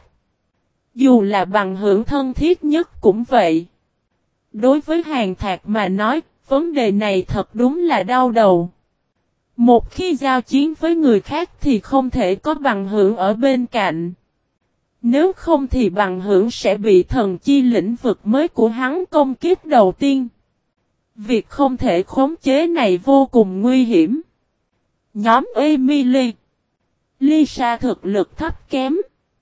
Dù là bằng hữu thân thiết nhất cũng vậy. Đối với Hàn Thạc mà nói, vấn đề này thật đúng là đau đầu. Một khi giao chiến với người khác thì không thể có bằng hữu ở bên cạnh. Nếu không thì bằng hữu sẽ bị thần chi lĩnh vực mới của hắn công kích đầu tiên. Việc không thể khống chế này vô cùng nguy hiểm. Nhóm Emily, Lisa thực lực thấp kém.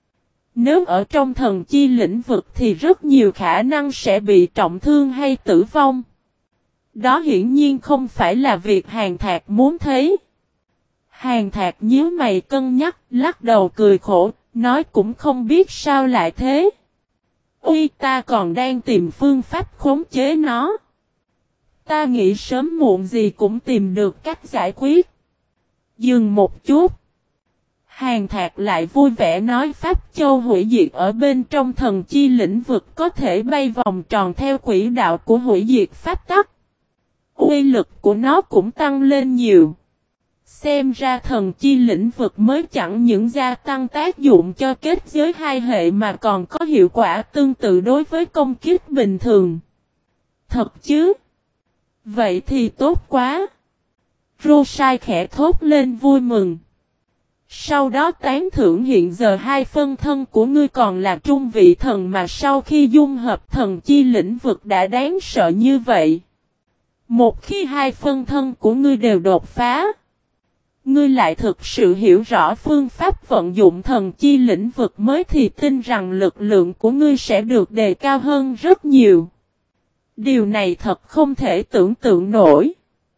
Nếu ở trong thần chi lĩnh vực thì rất nhiều khả năng sẽ bị trọng thương hay tử vong. Đó hiển nhiên không phải là việc Hàn Thạc muốn thấy. Hàn Thạc nhíu mày cân nhắc, lắc đầu cười khổ, nói cũng không biết sao lại thế. Ui, ta còn đang tìm phương pháp khống chế nó. Ta nghĩ sớm muộn gì cũng tìm được cách giải quyết. Dừng một chút. Hàn Thạc lại vui vẻ nói Pháp Châu hủy diệt ở bên trong thần chi lĩnh vực có thể bay vòng tròn theo quỹ đạo của hủy diệt pháp tắc. Uy lực của nó cũng tăng lên nhiều. Xem ra thần chi lĩnh vực mới chẳng những gia tăng tác dụng cho kết giới hai hệ mà còn có hiệu quả tương tự đối với công kích bình thường. Thật chứ? Vậy thì tốt quá. Rosai khẽ thốt lên vui mừng. Sau đó tán thưởng hiện giờ hai phân thân của ngươi còn là trung vị thần mà sau khi dung hợp thần chi lĩnh vực đã đáng sợ như vậy. Một khi hai phân thân của ngươi đều đột phá, ngươi lại thực sự hiểu rõ phương pháp vận dụng thần chi lĩnh vực mới thì tin rằng lực lượng của ngươi sẽ được đề cao hơn rất nhiều. Điều này thật không thể tưởng tượng nổi.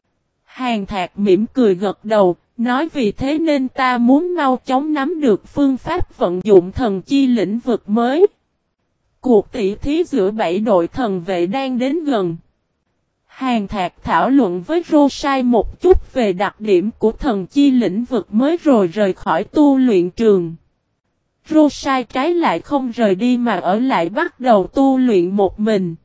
Hàn Thạc mỉm cười gật đầu, nói vì thế nên ta muốn mau chóng nắm được phương pháp vận dụng thần chi lĩnh vực mới. Cuộc tỷ thí giữa 7 đội thần vệ đang đến gần. Hàn Thạc thảo luận với Rosai một chút về đặc điểm của thần chi lĩnh vực mới rồi rời khỏi tu luyện trường. Rosai trái lại không rời đi mà ở lại bắt đầu tu luyện một mình.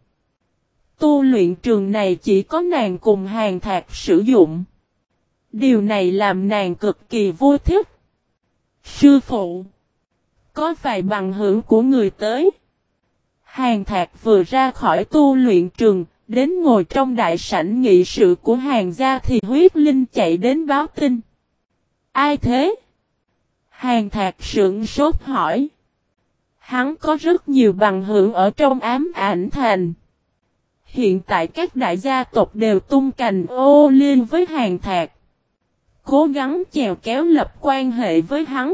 Tu luyện trường này chỉ có nàng cùng Hàn Thạc sử dụng. Điều này làm nàng cực kỳ vui thích. Sư phụ, có vài bằng hữu của người tới. Hàn Thạc vừa ra khỏi tu luyện trường, đến ngồi trong đại sảnh nghị sự của Hàn gia thì Huyết Linh chạy đến báo tin. Ai thế? Hàn Thạc sững sốt hỏi. Hắn có rất nhiều bằng hữu ở trong Ám Ảnh Thành. Hiện tại các đại gia tộc đều tung cành ô liu với Hàn Thạc. Cố gắng chèo kéo lập quan hệ với hắn.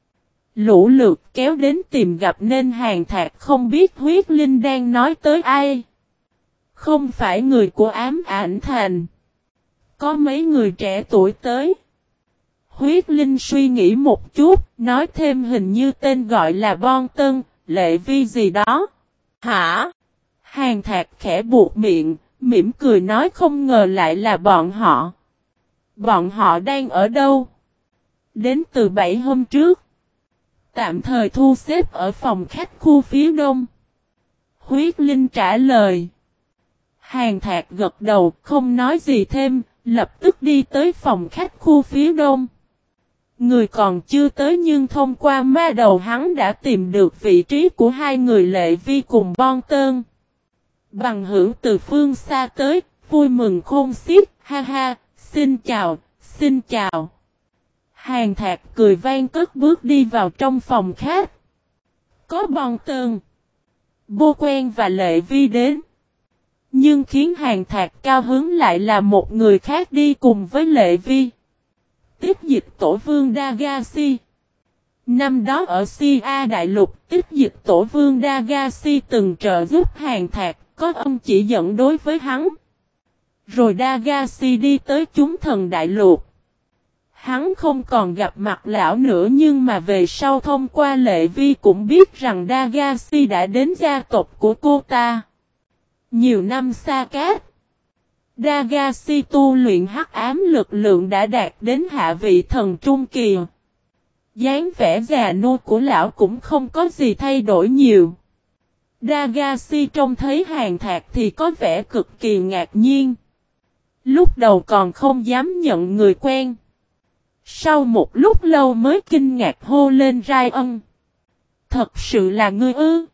Lũ lượt kéo đến tìm gặp nên Hàn Thạc không biết Huyết Linh đang nói tới ai. Không phải người của Ám Ảnh Thành. Có mấy người trẻ tuổi tới. Huyết Linh suy nghĩ một chút, nói thêm hình như tên gọi là Bon Tân, Lệ Vi gì đó. Hả? Hàn Thạc khẽ buộc miệng, mỉm cười nói không ngờ lại là bọn họ. Bọn họ đang ở đâu? Đến từ 7 hôm trước. Tạm thời thu xếp ở phòng khách khu phía đông. Huyết Linh trả lời. Hàn Thạc gật đầu, không nói gì thêm, lập tức đi tới phòng khách khu phía đông. Người còn chưa tới nhưng thông qua ma đầu hắn đã tìm được vị trí của hai người Lệ Vi cùng Bon Tân. Bằng hữu từ phương xa tới, vui mừng khôn xiết, ha ha, xin chào, xin chào. Hàn Thạc cười vang cất bước đi vào trong phòng khách. Có Bon Tơn, Bô Quen và Lệ Vi đến. Nhưng khiến Hàn Thạc cao hứng lại là một người khác đi cùng với Lệ Vi. Tiếp dịch tổ vương Dagashi. Năm đó ở Sia Đại Lục, tiếp dịch tổ vương Dagashi từng trợ giúp Hàn Thạc, có ân chỉ dẫn đối với hắn. Rồi Dagashi đi tới chúng thần Đại Lục. Hắn không còn gặp mặt lão nữa nhưng mà về sau thông qua Lệ Vi cũng biết rằng Dagashi đã đến gia tộc của cô ta. Nhiều năm xa cách, Dagashi tu luyện hắc ám lực lượng đã đạt đến hạ vị thần trung kỳ. Dáng vẻ già nua của lão cũng không có gì thay đổi nhiều. Dagashi trông thấy Hàn Thạc thì có vẻ cực kỳ ngạc nhiên. Lúc đầu còn không dám nhận người quen. Sau một lúc lâu mới kinh ngạc hô lên Rai Ân. Thật sự là ngươi ư?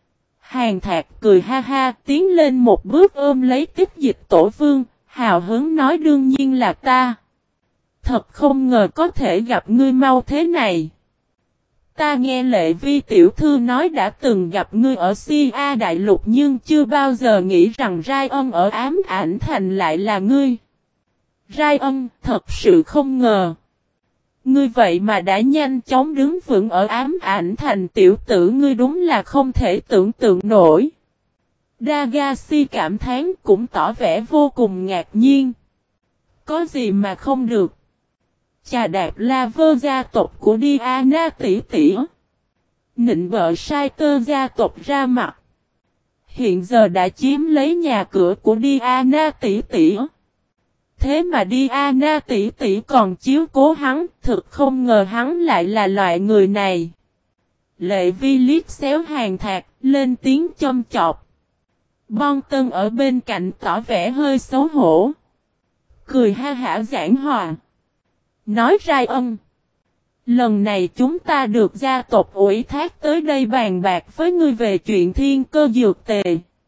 Hàn Thạc cười ha ha tiến lên một bước ôm lấy tiếp dịch tổ vương, hào hứng nói đương nhiên là ta. Thật không ngờ có thể gặp ngươi mau thế này. Ta nghe Lệ Vi tiểu thư nói đã từng gặp ngươi ở Sia Đại Lục nhưng chưa bao giờ nghĩ rằng Rai Ân ở Ám Ảnh Thành lại là ngươi. Rai Ân, thật sự không ngờ. Ngươi vậy mà đã nhanh chóng đứng vững ở Ám Ảnh Thành, tiểu tử ngươi đúng là không thể tưởng tượng nổi. Dagashi cảm thán cũng tỏ vẻ vô cùng ngạc nhiên. Có gì mà không được. Chà đạp la vơ gia tộc của Diana tỷ tỷ. Nịnh bợ sai tơ gia tộc ra mặt. Hiện giờ đã chiếm lấy nhà cửa của Diana tỷ tỷ. Thế mà Diana tỷ tỷ còn chiếu cố hắn, thực không ngờ hắn lại là loại người này. Lệ Vi liếc xéo Hàn Thạc, lên tiếng châm chọc. Bon Tân ở bên cạnh tỏ vẻ hơi xấu hổ. Cười ha hả giảng hòa. Nói Rai Ân. Lần này chúng ta được gia tộc ủy thác tới đây bàn bạc với ngươi về chuyện thiên cơ dược tề.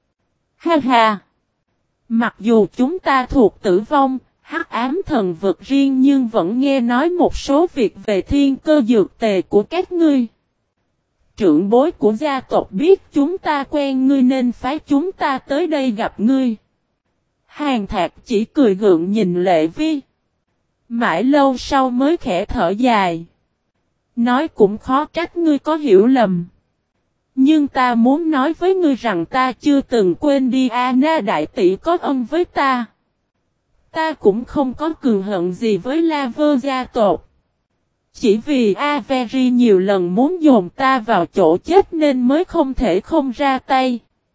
Ha ha. Mặc dù chúng ta thuộc tử vong, hắc ám thần vực riêng nhưng vẫn nghe nói một số việc về thiên cơ dược tề của các ngươi. Trưởng bối của gia tộc biết chúng ta quen ngươi nên phái chúng ta tới đây gặp ngươi. Hàn Thạc chỉ cười gượng nhìn Lệ Vi. Mãi lâu sau mới khẽ thở dài. Nói cũng khó trách ngươi có hiểu lầm. Nhưng ta muốn nói với ngươi rằng ta chưa từng quên Diana đại tỷ có ân với ta. Ta cũng không có cừu hận gì với Laver gia tộc. Chỉ vì Avery nhiều lần muốn dồn ta vào chỗ chết nên mới không thể không ra tay.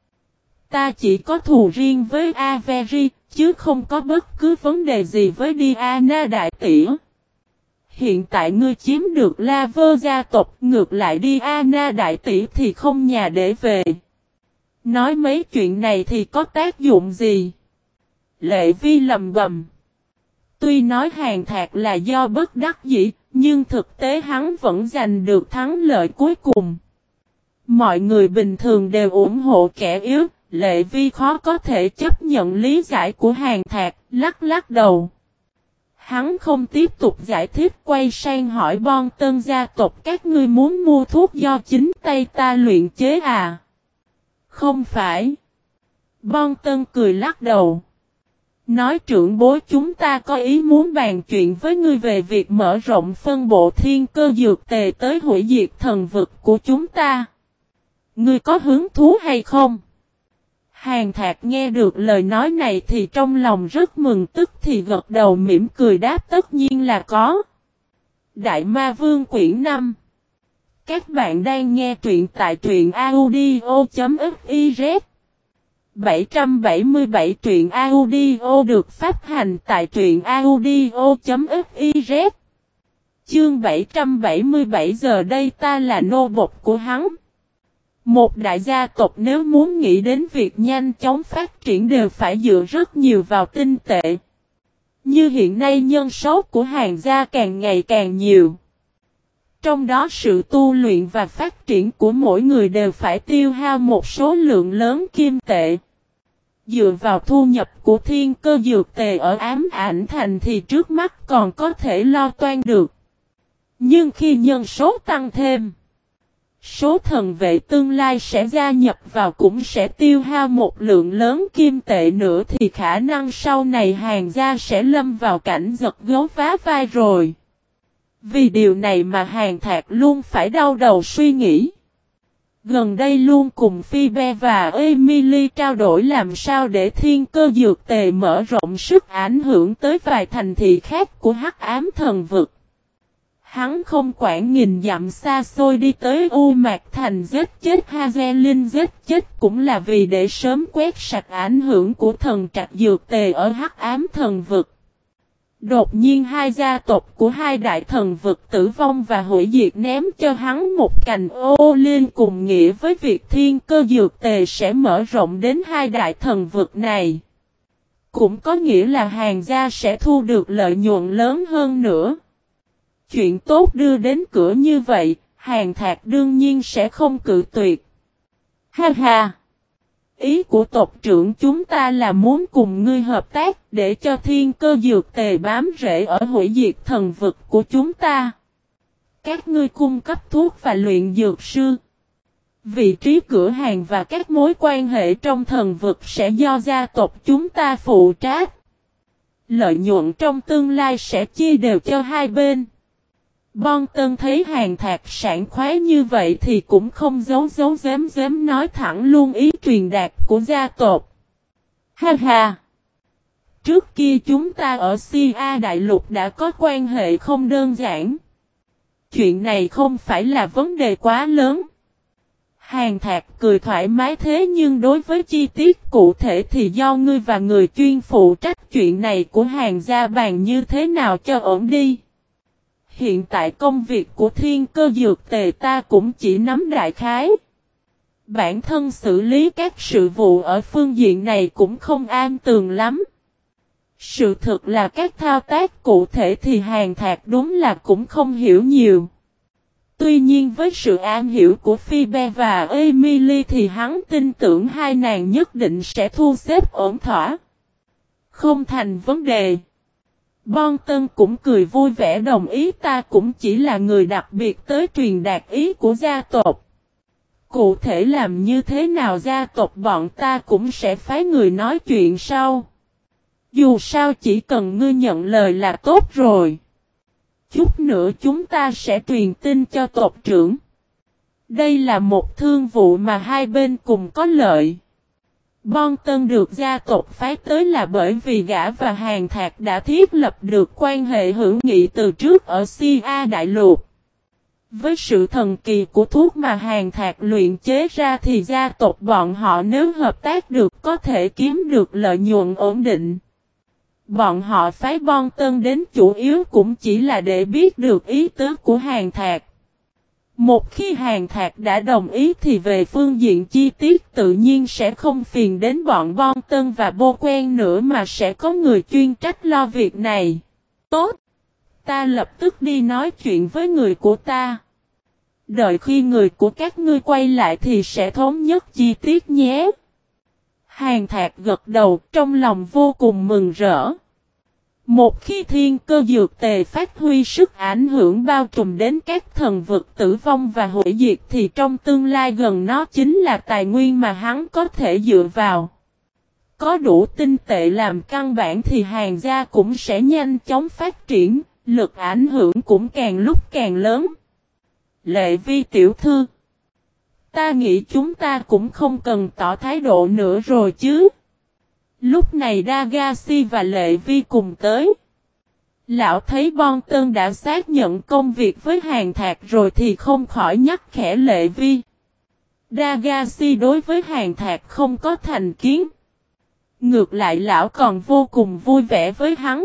Ta chỉ có thù riêng với Avery, chứ không có bất cứ vấn đề gì với Diana đại tỷ. Hiện tại ngươi chiếm được Laver gia tộc, ngược lại Diana đại tỷ thì không nhà để về. Nói mấy chuyện này thì có tác dụng gì? Lệ Vi lầm bầm. Tuy nói Hàn Thạc là do bất đắc dĩ, nhưng thực tế hắn vẫn giành được thắng lợi cuối cùng. Mọi người bình thường đều ủng hộ kẻ yếu, Lệ Vi khó có thể chấp nhận lý giải của Hàn Thạc, lắc lắc đầu. Hắn không tiếp tục giải thích quay sang hỏi Bon Tân gia tộc các ngươi muốn mua thuốc do chính tay ta luyện chế à? Không phải. Bon Tân cười lắc đầu. Nói trưởng bối chúng ta có ý muốn bàn chuyện với ngươi về việc mở rộng phân bộ thiên cơ dược tề tới hủy diệt thần vực của chúng ta. Ngươi có hứng thú hay không? Hàn Thạc nghe được lời nói này thì trong lòng rất mừng tức thì gật đầu mỉm cười đáp tất nhiên là có. Đại Ma Vương quyển 5. Các bạn đang nghe truyện tại truyện audio.fiz 777 truyện audio được phát hành tại truyện audio.fiz. Chương 777 giờ đây ta là nô bộc của hắn. Một đại gia tộc nếu muốn nghĩ đến việc nhanh chóng phát triển đều phải dựa rất nhiều vào tinh tệ. Như hiện nay nhân số của Hàn gia càng ngày càng nhiều. Trong đó sự tu luyện và phát triển của mỗi người đều phải tiêu hao một số lượng lớn kim tệ. Dựa vào thu nhập của thiên cơ dược tề ở ám ảnh thành thì trước mắt còn có thể lo toan được. Nhưng khi nhân số tăng thêm, số thần vệ tương lai sẽ gia nhập vào cũng sẽ tiêu hao một lượng lớn kim tệ nữa thì khả năng sau này Hàn gia sẽ lâm vào cảnh giật gấu vá vai rồi. Vì điều này mà Hàn Thạc luôn phải đau đầu suy nghĩ. Gần đây luôn cùng Phoebe và Emily trao đổi làm sao để thiên cơ dược tề mở rộng sức ảnh hưởng tới vài thành thị khác của Hắc Ám Thần Vực. Hắn không quản nghìn dặm xa xôi đi tới U Mạc Thành giết chết Hazelin, giết chết cũng là vì để sớm quét sạch ảnh hưởng của thần trạch dược tề ở Hắc Ám Thần Vực. Đột nhiên hai gia tộc của hai đại thần vực tử vong và hủy diệt ném cho hắn một cành ô liên cùng nghĩa với việc thiên cơ dược tề sẽ mở rộng đến hai đại thần vực này. Cũng có nghĩa là Hàn gia sẽ thu được lợi nhuận lớn hơn nữa. Chuyện tốt đưa đến cửa như vậy, Hàn Thạc đương nhiên sẽ không cự tuyệt. Ha ha! Ý của tộc trưởng chúng ta là muốn cùng ngươi hợp tác để cho thiên cơ dược tề bám rễ ở hủy diệt thần vực của chúng ta. Các ngươi cung cấp thuốc và luyện dược sư. Vị trí cửa hàng và các mối quan hệ trong thần vực sẽ do gia tộc chúng ta phụ trách. Lợi nhuận trong tương lai sẽ chia đều cho hai bên. Bon Tân thấy Hàn Thạc sảng khoái như vậy thì cũng không giấu giếm nói thẳng luôn ý truyền đạt của gia tộc. Ha ha! Trước kia chúng ta ở Sia Đại Lục đã có quan hệ không đơn giản. Chuyện này không phải là vấn đề quá lớn. Hàn Thạc cười thoải mái thế nhưng đối với chi tiết cụ thể thì do ngươi và người chuyên phụ trách chuyện này của Hàn gia bàn như thế nào cho ổn đi. Hiện tại công việc của thiên cơ dược tề ta cũng chỉ nắm đại khái. Bản thân xử lý các sự vụ ở phương diện này cũng không an tường lắm. Sự thực là các thao tác cụ thể thì Hàn Thạc đúng là cũng không hiểu nhiều. Tuy nhiên với sự am hiểu của Phoebe và Emily thì hắn tin tưởng hai nàng nhất định sẽ thu xếp ổn thỏa. Không thành vấn đề. Bon Tân cũng cười vui vẻ đồng ý, ta cũng chỉ là người đặc biệt tới truyền đạt ý của gia tộc. Cụ thể làm như thế nào gia tộc bọn ta cũng sẽ phái người nói chuyện sau. Dù sao chỉ cần ngươi nhận lời là tốt rồi. Chút nữa chúng ta sẽ truyền tin cho tộc trưởng. Đây là một thương vụ mà hai bên cùng có lợi. Bon Tân được gia tộc phái tới là bởi vì gã và Hàn Thạc đã thiết lập được quan hệ hữu nghị từ trước ở Sia Đại Lục. Với sự thần kỳ của thuốc mà Hàn Thạc luyện chế ra thì gia tộc bọn họ nếu hợp tác được có thể kiếm được lợi nhuận ổn định. Bọn họ phái Bon Tân đến chủ yếu cũng chỉ là để biết được ý tứ của Hàn Thạc. Một khi Hàn Thạc đã đồng ý thì về phương diện chi tiết tự nhiên sẽ không phiền đến bọn Bon Tân và Bô Quen nữa mà sẽ có người chuyên trách lo việc này. Tốt! Ta lập tức đi nói chuyện với người của ta. Đợi khi người của các ngươi quay lại thì sẽ thống nhất chi tiết nhé. Hàn Thạc gật đầu trong lòng vô cùng mừng rỡ. Một khi thiên cơ dược tề phát huy sức ảnh hưởng bao trùm đến các thần vực tử vong và hủy diệt thì trong tương lai gần nó chính là tài nguyên mà hắn có thể dựa vào. Có đủ tinh tệ làm căn bản thì Hàn gia cũng sẽ nhanh chóng phát triển, lực ảnh hưởng cũng càng lúc càng lớn. Lệ Vi tiểu thư, ta nghĩ chúng ta cũng không cần tỏ thái độ nữa rồi chứ. Lúc này Dagashi và Lệ Vi cùng tới. Lão thấy Bon Tân đã xác nhận công việc với Hàn Thạc rồi thì không khỏi nhắc khẽ Lệ Vi. Dagashi đối với Hàn Thạc không có thành kiến. Ngược lại lão còn vô cùng vui vẻ với hắn.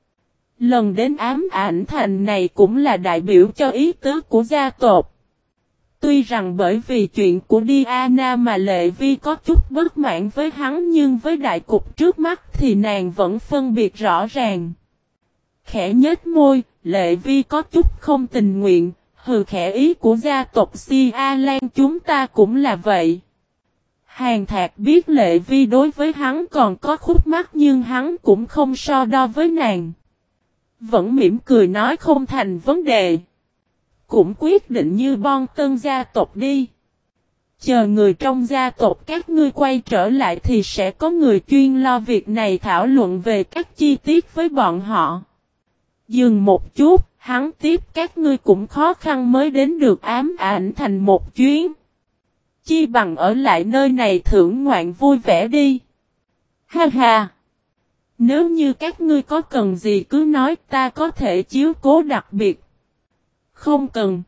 Lần đến ám ảnh thành này cũng là đại biểu cho ý tứ của gia tộc. Tuy rằng bởi vì chuyện của Diana mà Lệ Vi có chút bất mãn với hắn nhưng với đại cục trước mắt thì nàng vẫn phân biệt rõ ràng. Khẽ nhếch môi, Lệ Vi có chút không tình nguyện, hừ khẽ ý của gia tộc Si A Lan chúng ta cũng là vậy. Hàn Thạc biết Lệ Vi đối với hắn còn có khúc mắc nhưng hắn cũng không so đo với nàng. Vẫn mỉm cười nói không thành vấn đề. Cũng quyết định như bon tân gia tộc đi. Chờ người trong gia tộc các ngươi quay trở lại thì sẽ có người chuyên lo việc này thảo luận về các chi tiết với bọn họ. Dừng một chút, hắn tiếp các ngươi cũng khó khăn mới đến được Ám Ảnh Thành một chuyến. Chi bằng ở lại nơi này thưởng ngoạn vui vẻ đi. Ha ha! Nếu như các ngươi có cần gì cứ nói ta có thể chiếu cố đặc biệt. Không cần.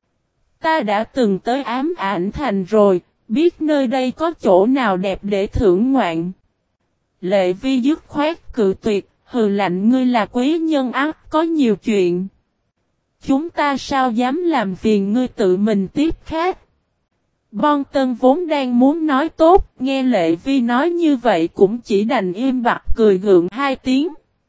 Ta đã từng tới Ám Ảnh Thành rồi, biết nơi đây có chỗ nào đẹp để thưởng ngoạn. Lệ Vi dứt khoát cự tuyệt, hừ lạnh ngươi là quý nhân ác có nhiều chuyện. Chúng ta sao dám làm phiền ngươi tự mình tiếp khách. Bon Tân vốn đang muốn nói tốt, nghe Lệ Vi nói như vậy cũng chỉ đành im bặt cười gượng hai tiếng.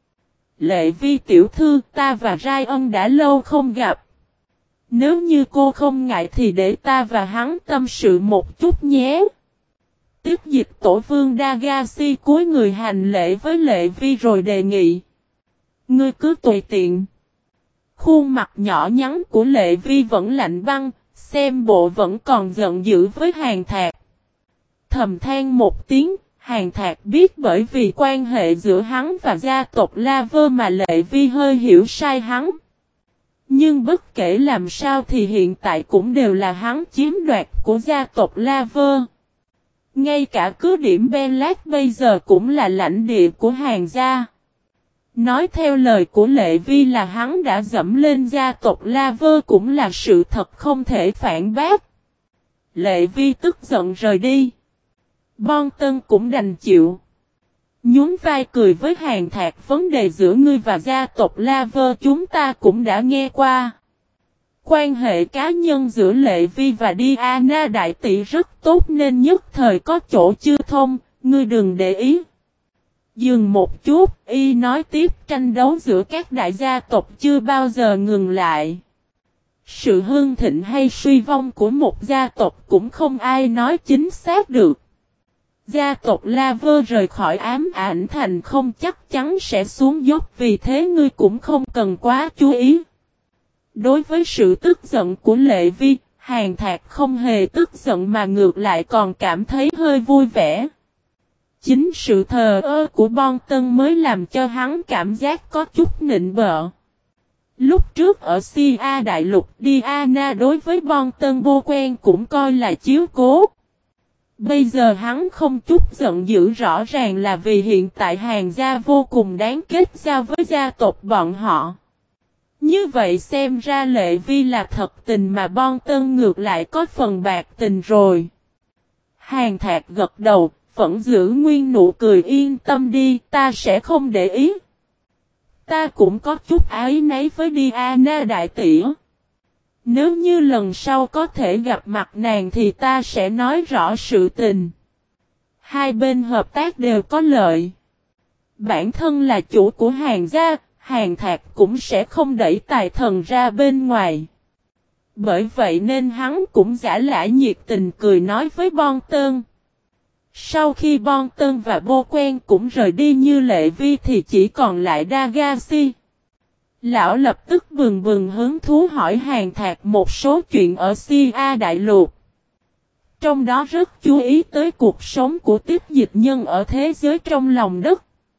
Lệ Vi tiểu thư ta và Rai Ân đã lâu không gặp. Nếu như cô không ngại thì để ta và hắn tâm sự một chút nhé. Tiếp dịch tổ vương Dagashi cúi người hành lễ với Lệ Vi rồi đề nghị. Ngươi cứ tùy tiện. Khuôn mặt nhỏ nhắn của Lệ Vi vẫn lạnh băng, xem bộ vẫn còn giận dữ với Hàn Thạc. Thầm than một tiếng, Hàn Thạc biết bởi vì quan hệ giữa hắn và gia tộc La Vơ mà Lệ Vi hơi hiểu sai hắn. Nhưng bất kể làm sao thì hiện tại cũng đều là hắn chiếm đoạt của gia tộc La Vơ. Ngay cả cứ điểm Belat bây giờ cũng là lãnh địa của Hàn gia. Nói theo lời của Lệ Vi là hắn đã dẫm lên gia tộc La Vơ cũng là sự thật không thể phản bác. Lệ Vi tức giận rời đi. Bon Tân cũng đành chịu. Nhún vai cười với Hàn Thạc vấn đề giữa ngươi và gia tộc La Vơ chúng ta cũng đã nghe qua. Quan hệ cá nhân giữa Lệ Vi và Diana đại tỷ rất tốt nên nhất thời có chỗ chưa thông, ngươi đừng để ý. Dừng một chút, y nói tiếp tranh đấu giữa các đại gia tộc chưa bao giờ ngừng lại. Sự hưng thịnh hay suy vong của một gia tộc cũng không ai nói chính xác được. Gia tộc La Vơ rời khỏi Ám Ảnh Thành không chắc chắn sẽ xuống dốc vì thế ngươi cũng không cần quá chú ý. Đối với sự tức giận của Lệ Vi, Hàn Thạc không hề tức giận mà ngược lại còn cảm thấy hơi vui vẻ. Chính sự thờ ơ của Bon Tân mới làm cho hắn cảm giác có chút nịnh bợ. Lúc trước ở Sia Đại Lục Diana đối với Bon Tân vô quen cũng coi là chiếu cố. Bây giờ hắn không chút giận dữ rõ ràng là vì hiện tại Hàn gia vô cùng đáng kết giao với gia tộc bọn họ. Như vậy xem ra Lệ Vi là thật tình mà Bon Tân ngược lại có phần bạc tình rồi. Hàn Thạc gật đầu, vẫn giữ nguyên nụ cười yên tâm đi, ta sẽ không để ý. Ta cũng có chút áy náy với Diana đại tỷ. Nếu như lần sau có thể gặp mặt nàng thì ta sẽ nói rõ sự tình. Hai bên hợp tác đều có lợi. Bản thân là chủ của Hàn gia, Hàn Thạc cũng sẽ không đẩy tài thần ra bên ngoài. Bởi vậy nên hắn cũng giả lả nhiệt tình cười nói với Bon Tân. Sau khi Bon Tân và Bô Quen cũng rời đi như Lệ Vi thì chỉ còn lại Dagashi. Lão lập tức bừng bừng hứng thú hỏi Hàn Thạc một số chuyện ở Sia Đại Lục. Trong đó rất chú ý tới cuộc sống của tiếp dịch nhân ở thế giới trong lòng đất.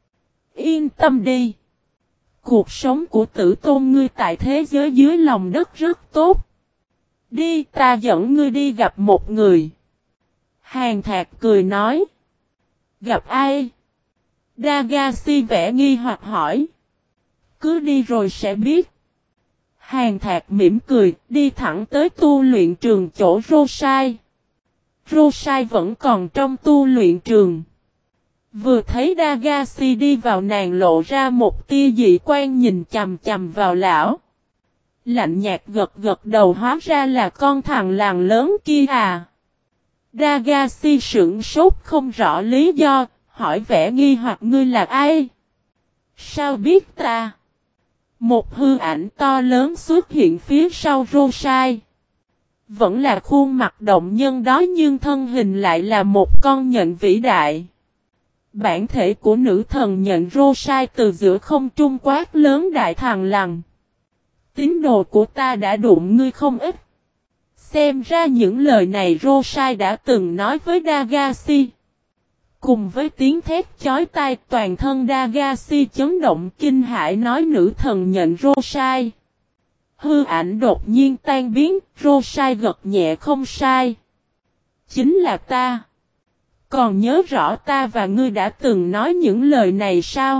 Yên tâm đi. Cuộc sống của tử tôn ngươi tại thế giới dưới lòng đất rất tốt. Đi ta dẫn ngươi đi gặp một người. Hàn Thạc cười nói. Gặp ai? Dagashi vẻ nghi hoặc hỏi. Cứ đi rồi sẽ biết. Hàn Thạc mỉm cười, đi thẳng tới tu luyện trường chỗ Rosai. Rosai vẫn còn trong tu luyện trường. Vừa thấy Dagashi đi vào nàng lộ ra một tia dị quan nhìn chằm chằm vào lão. Lạnh nhạt gật gật đầu hóa ra là con thằng làng lớn kia à. Dagashi sững sốt không rõ lý do, hỏi vẻ nghi hoặc ngươi là ai? Sao biết ta? Một hư ảnh to lớn xuất hiện phía sau Rosai. Vẫn là khuôn mặt động nhân đó nhưng thân hình lại là một con nhện vĩ đại. Bản thể của nữ thần nhện Rosai từ giữa không trung quát lớn đại thằng lằn. Tín đồ của ta đã đụng ngươi không ít. Xem ra những lời này Rosai đã từng nói với Dagashi. Cùng với tiếng thét chói tai toàn thân Dagashi chấn động kinh hãi nói nữ thần nhện Rosai. Hư ảnh đột nhiên tan biến, Rosai gật nhẹ không sai. Chính là ta. Còn nhớ rõ ta và ngươi đã từng nói những lời này sao?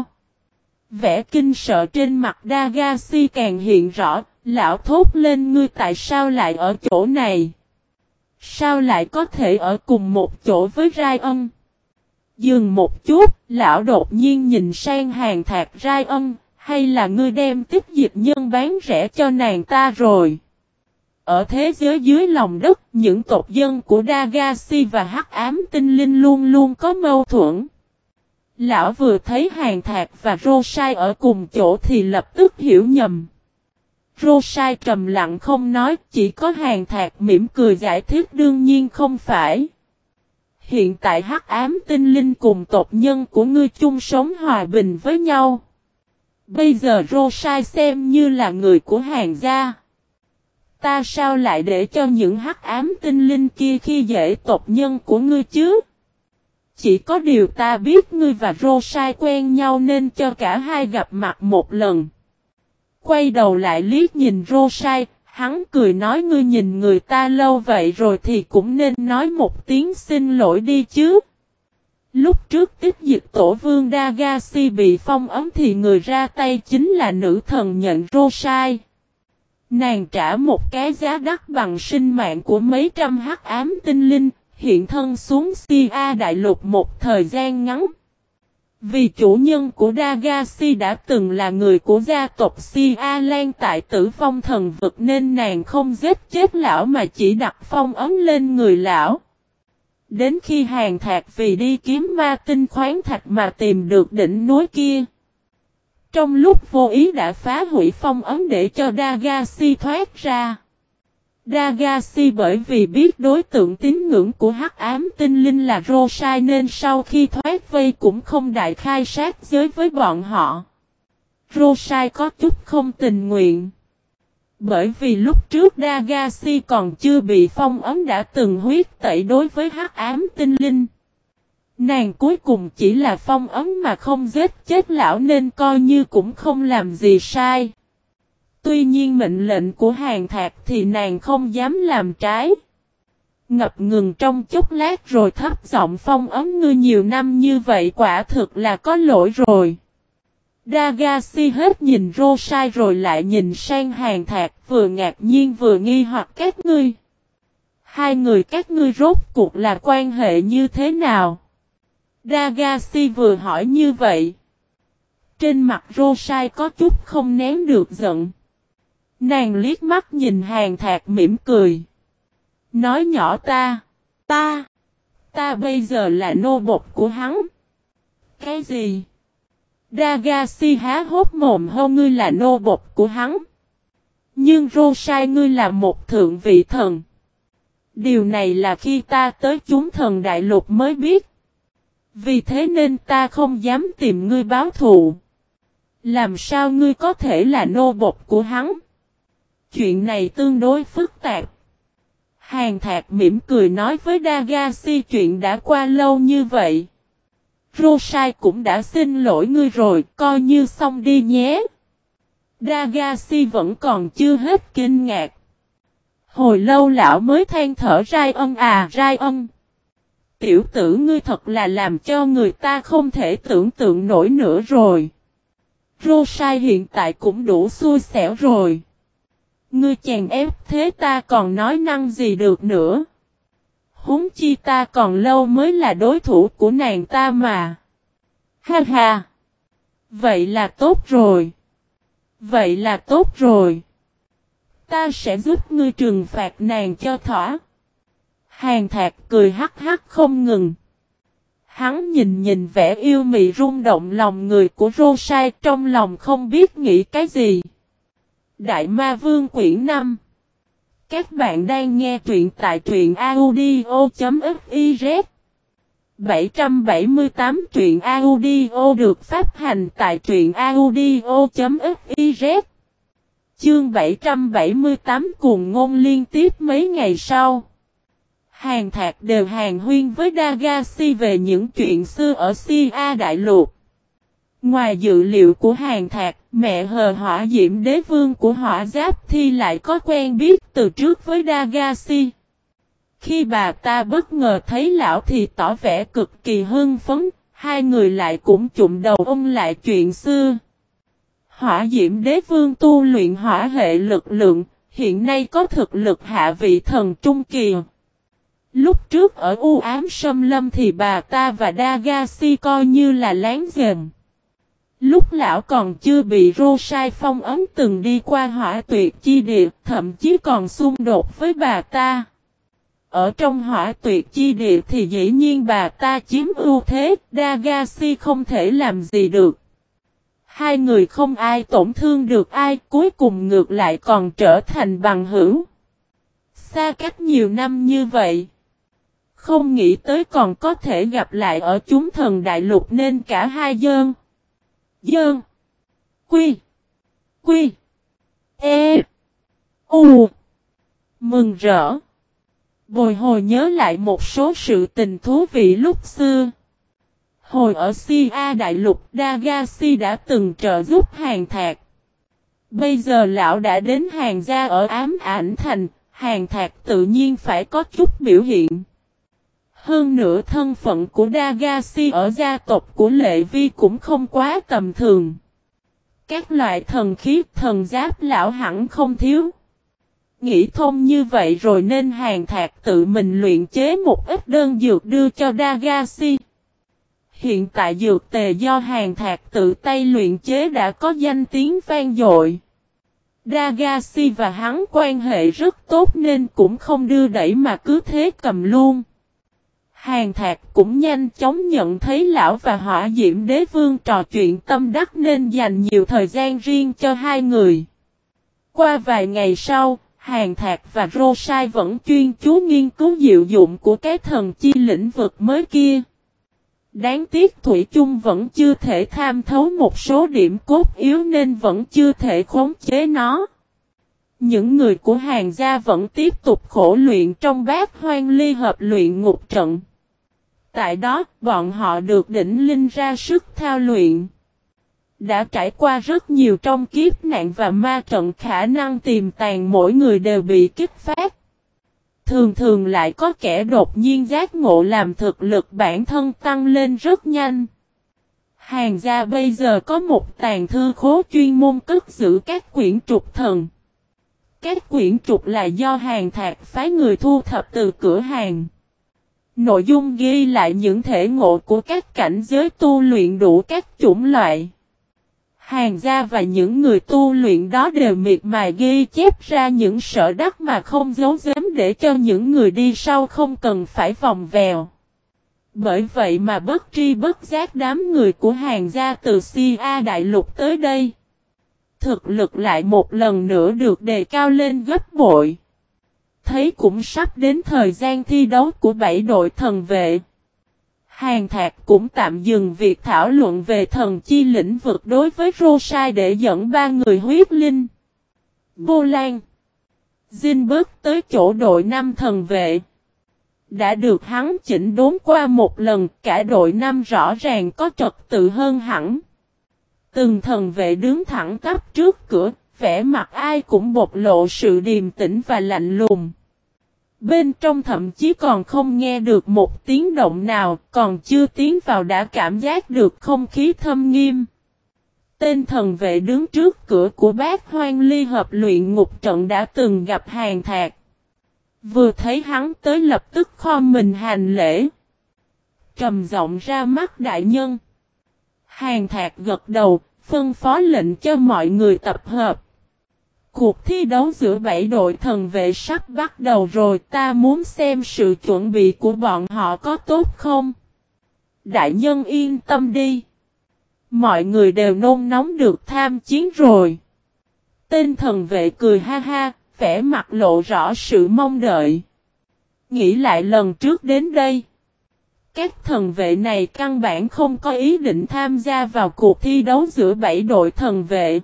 Vẻ kinh sợ trên mặt Dagashi càng hiện rõ, lão thốt lên ngươi tại sao lại ở chỗ này? Sao lại có thể ở cùng một chỗ với Ryan? Dừng một chút, lão đột nhiên nhìn sang Hàn Thạc Ryan, hay là ngươi đem tiếp dịch nhân bán rẻ cho nàng ta rồi? Ở thế giới dưới lòng đất, những tộc dân của Dagashi và Hắc Ám Tinh Linh luôn luôn có mâu thuẫn. Lão vừa thấy Hàn Thạc và Rosai ở cùng chỗ thì lập tức hiểu nhầm. Rosai trầm lặng không nói, chỉ có Hàn Thạc mỉm cười giải thích đương nhiên không phải. Hiện tại Hắc Ám Tinh Linh cùng tộc nhân của ngươi chung sống hòa bình với nhau. Bây giờ Rosai xem như là người của Hàn gia. Ta sao lại để cho những Hắc Ám Tinh Linh kia khi dễ tộc nhân của ngươi chứ? Chỉ có điều ta biết ngươi và Rosai quen nhau nên cho cả hai gặp mặt một lần. Quay đầu lại liếc nhìn Rosai, hắn cười nói ngươi nhìn người ta lâu vậy rồi thì cũng nên nói một tiếng xin lỗi đi chứ. Lúc trước tiếp dịch tổ vương Dagashi bị phong ấn thì người ra tay chính là nữ thần nhện Rosai. Nàng trả một cái giá đắt bằng sinh mạng của mấy trăm hắc ám tinh linh, hiện thân xuống Sia đại lục một thời gian ngắn. Vì chủ nhân của Dagashi đã từng là người của gia tộc Sia Lan tại Tử Phong Thần Vực nên nàng không giết chết lão mà chỉ đặt phong ấn lên người lão. Đến khi Hàn Thạc vì đi kiếm ma tinh khoáng thạch mà tìm được đỉnh núi kia. Trong lúc vô ý đã phá hủy phong ấn để cho Dagashi thoát ra. Dagashi bởi vì biết đối tượng tín ngưỡng của Hắc Ám Tinh Linh là Rosai nên sau khi thoát vây cũng không đại khai sát giới với bọn họ. Rosai có chút không tình nguyện. Bởi vì lúc trước Dagashi còn chưa bị phong ấn đã từng huyết tẩy đối với Hắc Ám Tinh Linh. Nàng cuối cùng chỉ là phong ấn mà không giết chết lão nên coi như cũng không làm gì sai. Tuy nhiên mệnh lệnh của Hàn Thạc thì nàng không dám làm trái. Ngập ngừng trong chốc lát rồi thấp giọng phong ấn ngươi nhiều năm như vậy quả thực là có lỗi rồi. Dagashi hết nhìn Rosai rồi lại nhìn sang Hàn Thạc vừa ngạc nhiên vừa nghi hoặc các ngươi. Hai người các ngươi rốt cuộc là quan hệ như thế nào? Dagashi vừa hỏi như vậy. Trên mặt Rosai có chút không nén được giận. Nàng liếc mắt nhìn Hàn Thạc mỉm cười. Nói nhỏ ta bây giờ là nô bộc của hắn. Cái gì? Dagashi há hốc mồm hô ngươi là nô bộc của hắn. Nhưng Rosai ngươi là một thượng vị thần. Điều này là khi ta tới chúng thần đại lục mới biết. Vì thế nên ta không dám tìm ngươi báo thù. Làm sao ngươi có thể là nô bộc của hắn? Chuyện này tương đối phức tạp. Hàn Thạc mỉm cười nói với Dagashi chuyện đã qua lâu như vậy. Rosai cũng đã xin lỗi ngươi rồi, coi như xong đi nhé. Dagashi vẫn còn chưa hết kinh ngạc. Hồi lâu lão mới than thở Ryan. Tiểu tử ngươi thật là làm cho người ta không thể tưởng tượng nổi nữa rồi. Rosai hiện tại cũng đủ xui xẻo rồi. Ngươi chèn ép thế ta còn nói năng gì được nữa. Huống chi ta còn lâu mới là đối thủ của nàng ta mà. Ha ha. Vậy là tốt rồi. Ta sẽ giúp ngươi trừng phạt nàng cho thỏa. Hàn Thạc cười hắc hắc không ngừng. Hắn nhìn vẻ yêu mị rung động lòng người của Rosai trong lòng không biết nghĩ cái gì. Đại Ma Vương quyển 5. Các bạn đang nghe truyện tại truyện audio.fiz 778 truyện audio được phát hành tại truyện audio.fiz Chương 778 cùng ngôn liên tiếp mấy ngày sau. Hàn Thạc đều hàn huyên với Dagashi về những chuyện xưa ở Sia Đại Lục. Ngoài dự liệu của Hàn Thạc, mẹ Hờ Hỏa Diễm Đế Vương của Hỏa Giáp Thi lại có quen biết từ trước với Dagashi. Khi bà ta bất ngờ thấy lão thì tỏ vẻ cực kỳ hưng phấn, hai người lại cũng chụm đầu ôn lại chuyện xưa. Hỏa Diễm Đế Vương tu luyện hỏa hệ lực lượng, hiện nay có thực lực hạ vị thần trung kỳ. Lúc trước ở U Ám Sâm Lâm thì bà ta và Dagashi coi như là láng giềng. Lúc lão còn chưa bị Rosai phong ấn từng đi qua hỏa tuyệt chi địa, thậm chí còn xung đột với bà ta. Ở trong hỏa tuyệt chi địa thì dĩ nhiên bà ta chiếm ưu thế, Dagashi không thể làm gì được. Hai người không ai tổn thương được ai, cuối cùng ngược lại còn trở thành bằng hữu. Xa cách nhiều năm như vậy. Không nghĩ tới còn có thể gặp lại ở chúng thần đại lục nên cả hai dơn. Quy. U. Mừng rỡ. Bồi hồi nhớ lại một số sự tình thú vị lúc xưa. Hồi ở Sia Đại Lục, Dagashi đã từng trợ giúp Hàn Thạc. Bây giờ lão đã đến Hàn gia ở Ám Ảnh Thành, Hàn Thạc tự nhiên phải có chút biểu hiện. Hơn nữa thân phận của Dagashi ở gia tộc của Lệ Vi cũng không quá tầm thường. Các loại thần khí thần giáp lão hẳn không thiếu. Nghĩ thông như vậy rồi nên Hàn Thạc tự mình luyện chế một ít đơn dược đưa cho Dagashi. Hiện tại dược tề do Hàn Thạc tự tay luyện chế đã có danh tiếng vang dội. Dagashi và hắn quan hệ rất tốt nên cũng không đưa đẩy mà cứ thế cầm luôn. Hàn Thạc cũng nhanh chóng nhận thấy lão và Hỏa Diễm Đế Vương trò chuyện tâm đắc nên dành nhiều thời gian riêng cho hai người. Qua vài ngày sau, Hàn Thạc và Rosai vẫn chuyên chú nghiên cứu diệu dụng của cái thần chi lĩnh vực mới kia. Đáng tiếc Thủy chung vẫn chưa thể tham thấu một số điểm cốt yếu nên vẫn chưa thể khống chế nó. Những người của Hàn gia vẫn tiếp tục khổ luyện trong Bát Hoang Ly Hợp luyện ngục trận. Tại đó, bọn họ được đỉnh linh ra sức thao luyện. Đã trải qua rất nhiều trong kiếp nạn và ma trận, khả năng tiềm tàng mỗi người đều bị kích phát. Thường thường lại có kẻ đột nhiên giác ngộ làm thực lực bản thân tăng lên rất nhanh. Hàn gia bây giờ có một tàng thư khố chuyên môn cất giữ các quyển trục thần. Các quyển trục là do Hàn Thạc phái người thu thập từ cửa hàng. Nội dung ghi lại những thể ngộ của các cảnh giới tu luyện đủ các chủng loại. Hàn gia và những người tu luyện đó đều miệt mài ghi chép ra những sở đắc mà không giấu giếm để cho những người đi sau không cần phải vòng vèo. Bởi vậy mà bất tri bất giác đám người của Hàn gia từ Sia Đại Lục tới đây. Thực lực lại một lần nữa được đề cao lên gấp bội. Thấy cũng sắp đến thời gian thi đấu của 7 đội thần vệ. Hàn Thạc cũng tạm dừng việc thảo luận về thần chi lĩnh vực đối với Rosai để dẫn ba người huyết linh. Vô Lan. Jin bước tới chỗ đội 5 thần vệ. Đã được hắn chỉnh đốn qua một lần, cả đội 5 rõ ràng có trật tự hơn hẳn. Từng thần vệ đứng thẳng tắp trước cửa, vẻ mặt ai cũng bộc lộ sự điềm tĩnh và lạnh lùng. Bên trong thậm chí còn không nghe được một tiếng động nào, còn chưa tiến vào đã cảm giác được không khí thâm nghiêm. Tên thần vệ đứng trước cửa của Bát Hoang Ly Hợp luyện ngục trận đã từng gặp Hàn Thạc. Vừa thấy hắn tới lập tức khom mình hành lễ. Trầm giọng ra mắt đại nhân. Hàn Thạc gật đầu, phân phó lệnh cho mọi người tập hợp. Cuộc thi đấu giữa 7 đội thần vệ sắp bắt đầu rồi, ta muốn xem sự chuẩn bị của bọn họ có tốt không? Đại nhân yên tâm đi. Mọi người đều nôn nóng được tham chiến rồi. Tên thần vệ cười ha ha, vẻ mặt lộ rõ sự mong đợi. Nghĩ lại lần trước đến đây, các thần vệ này căn bản không có ý định tham gia vào cuộc thi đấu giữa 7 đội thần vệ.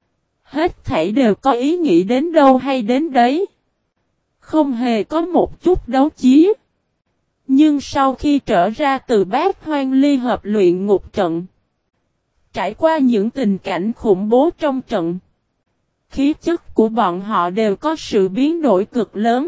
Hết thảy đều có ý nghĩ đến đâu hay đến đấy. Không hề có một chút đấu chí. Nhưng sau khi trở ra từ Bát Hoang Ly Hợp luyện ngục trận, trải qua những tình cảnh khủng bố trong trận, khí chất của bọn họ đều có sự biến đổi cực lớn.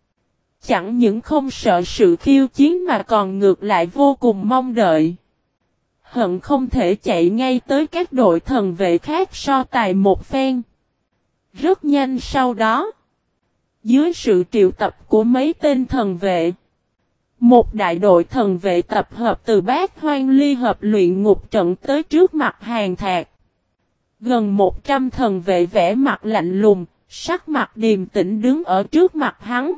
Chẳng những không sợ sự khiêu chiến mà còn ngược lại vô cùng mong đợi. Hận không thể chạy ngay tới các đội thần vệ khác so tài một phen. Rất nhanh sau đó, dưới sự triệu tập của mấy tên thần vệ, một đại đội thần vệ tập hợp từ Bát Hoang Ly Hợp luyện ngục trận tới trước mặt Hàn Thạc. Gần 100 thần vệ vẻ mặt lạnh lùng, sắc mặt điềm tĩnh đứng ở trước mặt hắn.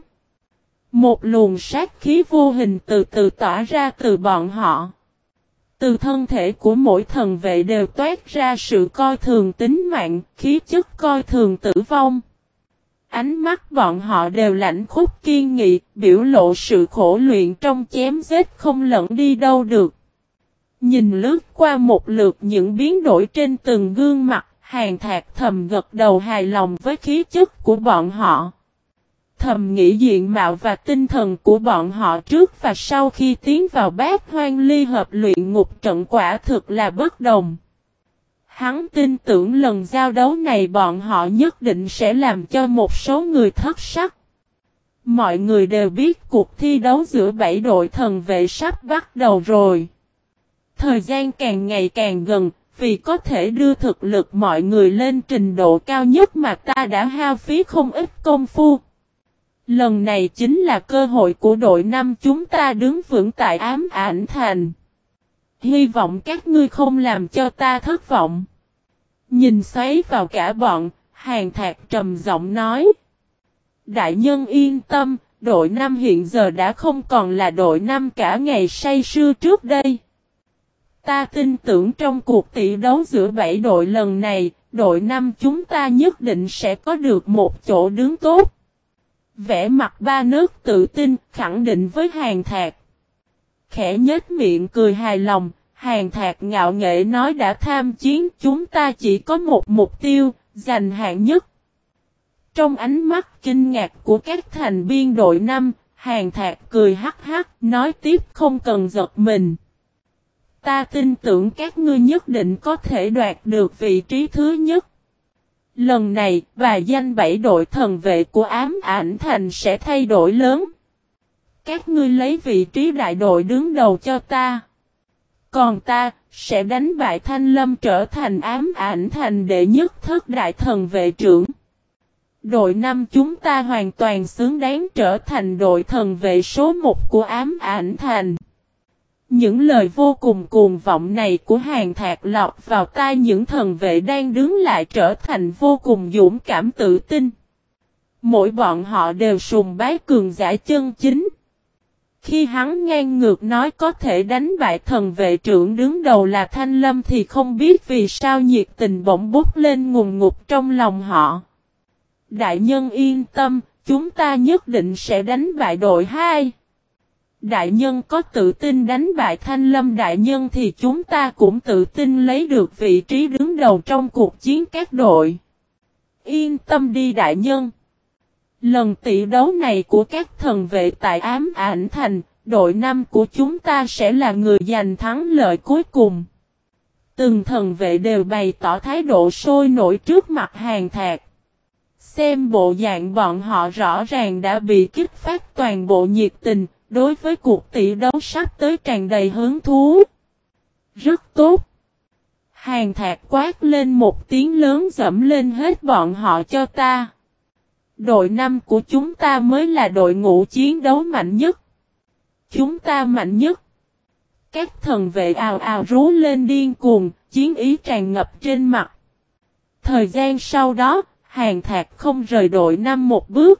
Một luồng sát khí vô hình từ từ tỏa ra từ bọn họ. Từ thân thể của mỗi thần vệ đều toát ra sự coi thường tính mạng, khí chất coi thường tử vong. Ánh mắt bọn họ đều lạnh khúc kiên nghị, biểu lộ sự khổ luyện trong chém giết không lẫn đi đâu được. Nhìn lướt qua một lượt những biến đổi trên từng gương mặt, Hàn Thạc thầm gật đầu hài lòng với khí chất của bọn họ. Thầm nghĩ diện mạo và tinh thần của bọn họ trước và sau khi tiến vào Bát Hoang Ly Hợp luyện ngục trận quả thực là bất đồng. Hắn tin tưởng lần giao đấu này bọn họ nhất định sẽ làm cho một số người thất sắc. Mọi người đều biết cuộc thi đấu giữa 7 đội thần vệ sắp bắt đầu rồi. Thời gian càng ngày càng gần, vì có thể đưa thực lực mọi người lên trình độ cao nhất mà ta đã hao phí không ít công phu. Lần này chính là cơ hội của đội 5 chúng ta đứng vững tại Ám Ảnh Thành. Hy vọng các ngươi không làm cho ta thất vọng. Nhìn xoáy vào cả bọn, Hàn Thạc trầm giọng nói. Đại nhân yên tâm, đội 5 hiện giờ đã không còn là đội 5 cả ngày say sưa trước đây. Ta tin tưởng trong cuộc tỷ đấu giữa 7 đội lần này, đội 5 chúng ta nhất định sẽ có được một chỗ đứng tốt. Vẻ mặt ba nước tự tin, khẳng định với Hàn Thạc. Khẽ nhếch miệng cười hài lòng, Hàn Thạc ngạo nghễ nói đã tham chiến chúng ta chỉ có một mục tiêu, giành hạng nhất. Trong ánh mắt kinh ngạc của các thành viên đội 5, Hàn Thạc cười hắc hắc, nói tiếp không cần giật mình. Ta tin tưởng các ngươi nhất định có thể đoạt được vị trí thứ nhất. Lần này, bài danh 7 đội thần vệ của Ám Ảnh Thành sẽ thay đổi lớn. Các ngươi lấy vị trí đại đội đứng đầu cho ta. Còn ta, sẽ đánh bại Thanh Lâm trở thành Ám Ảnh Thành đệ nhất thất đại thần vệ trưởng. Đội 5 chúng ta hoàn toàn xứng đáng trở thành đội thần vệ số 1 của Ám Ảnh Thành. Những lời vô cùng cuồng vọng này của Hàn Thạc lọt vào tai những thần vệ đang đứng lại trở thành vô cùng dũng cảm tự tin. Mỗi bọn họ đều sùng bái cường giả chân chính. Khi hắn ngang ngược nói có thể đánh bại thần vệ trưởng đứng đầu là Thanh Lâm thì không biết vì sao nhiệt tình bỗng bốc lên ngùn ngụt trong lòng họ. Đại nhân yên tâm, chúng ta nhất định sẽ đánh bại đội 2. Đại nhân có tự tin đánh bại Thanh Lâm đại nhân thì chúng ta cũng tự tin lấy được vị trí đứng đầu trong cuộc chiến các đội. Yên tâm đi đại nhân. Lần tỷ đấu này của các thần vệ tại Ám Ảnh Thành, đội 5 của chúng ta sẽ là người giành thắng lợi cuối cùng. Từng thần vệ đều bày tỏ thái độ sôi nổi trước mặt Hàn Thạc. Xem bộ dạng bọn họ rõ ràng đã bị kích phát toàn bộ nhiệt tình, đối với cuộc tỷ đấu sắp tới tràn đầy hứng thú. Rất tốt. Hàn Thạc quát lên một tiếng lớn dẫm lên hết bọn họ cho ta. Đội 5 của chúng ta mới là đội ngũ chiến đấu mạnh nhất. Chúng ta mạnh nhất. Các thần vệ ào ào rú lên điên cuồng, chiến ý tràn ngập trên mặt. Thời gian sau đó, Hàn Thạc không rời đội 5 một bước.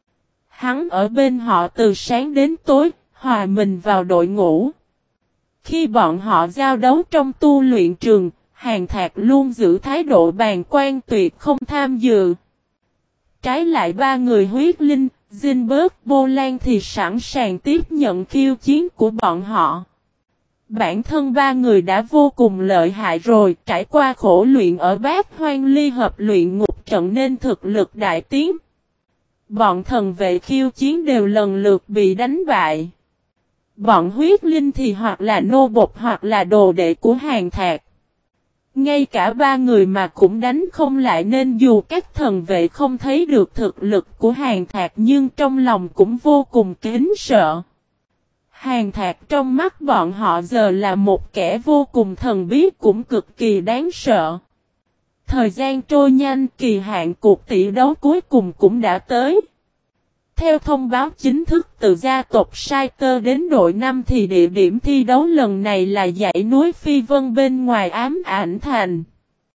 Hắn ở bên họ từ sáng đến tối, hòa mình vào đội ngũ. Khi bọn họ giao đấu trong tu luyện trường, Hàn Thạc luôn giữ thái độ bàng quan tuyệt không tham dự. Trái lại ba người huyết linh, Zinberg, Bô Lan thì sẵn sàng tiếp nhận khiêu chiến của bọn họ. Bản thân ba người đã vô cùng lợi hại rồi, trải qua khổ luyện ở Bát Hoang Ly Hợp luyện ngục trận nên thực lực đại tiến. Bọn thần vệ khiêu chiến đều lần lượt bị đánh bại. Bọn huyết linh thì hoặc là nô bộc hoặc là đồ đệ của Hàn Thạc. Ngay cả ba người mà cũng đánh không lại nên dù các thần vệ không thấy được thực lực của Hàn Thạc nhưng trong lòng cũng vô cùng kính sợ. Hàn Thạc trong mắt bọn họ giờ là một kẻ vô cùng thần bí cũng cực kỳ đáng sợ. Thời gian trôi nhanh, kỳ hạn cuộc tỷ đấu cuối cùng cũng đã tới. Theo thông báo chính thức từ gia tộc Sai Tơ đến đội 5 thì địa điểm thi đấu lần này là dãy núi Phi Vân bên ngoài Ám Ảnh Thành.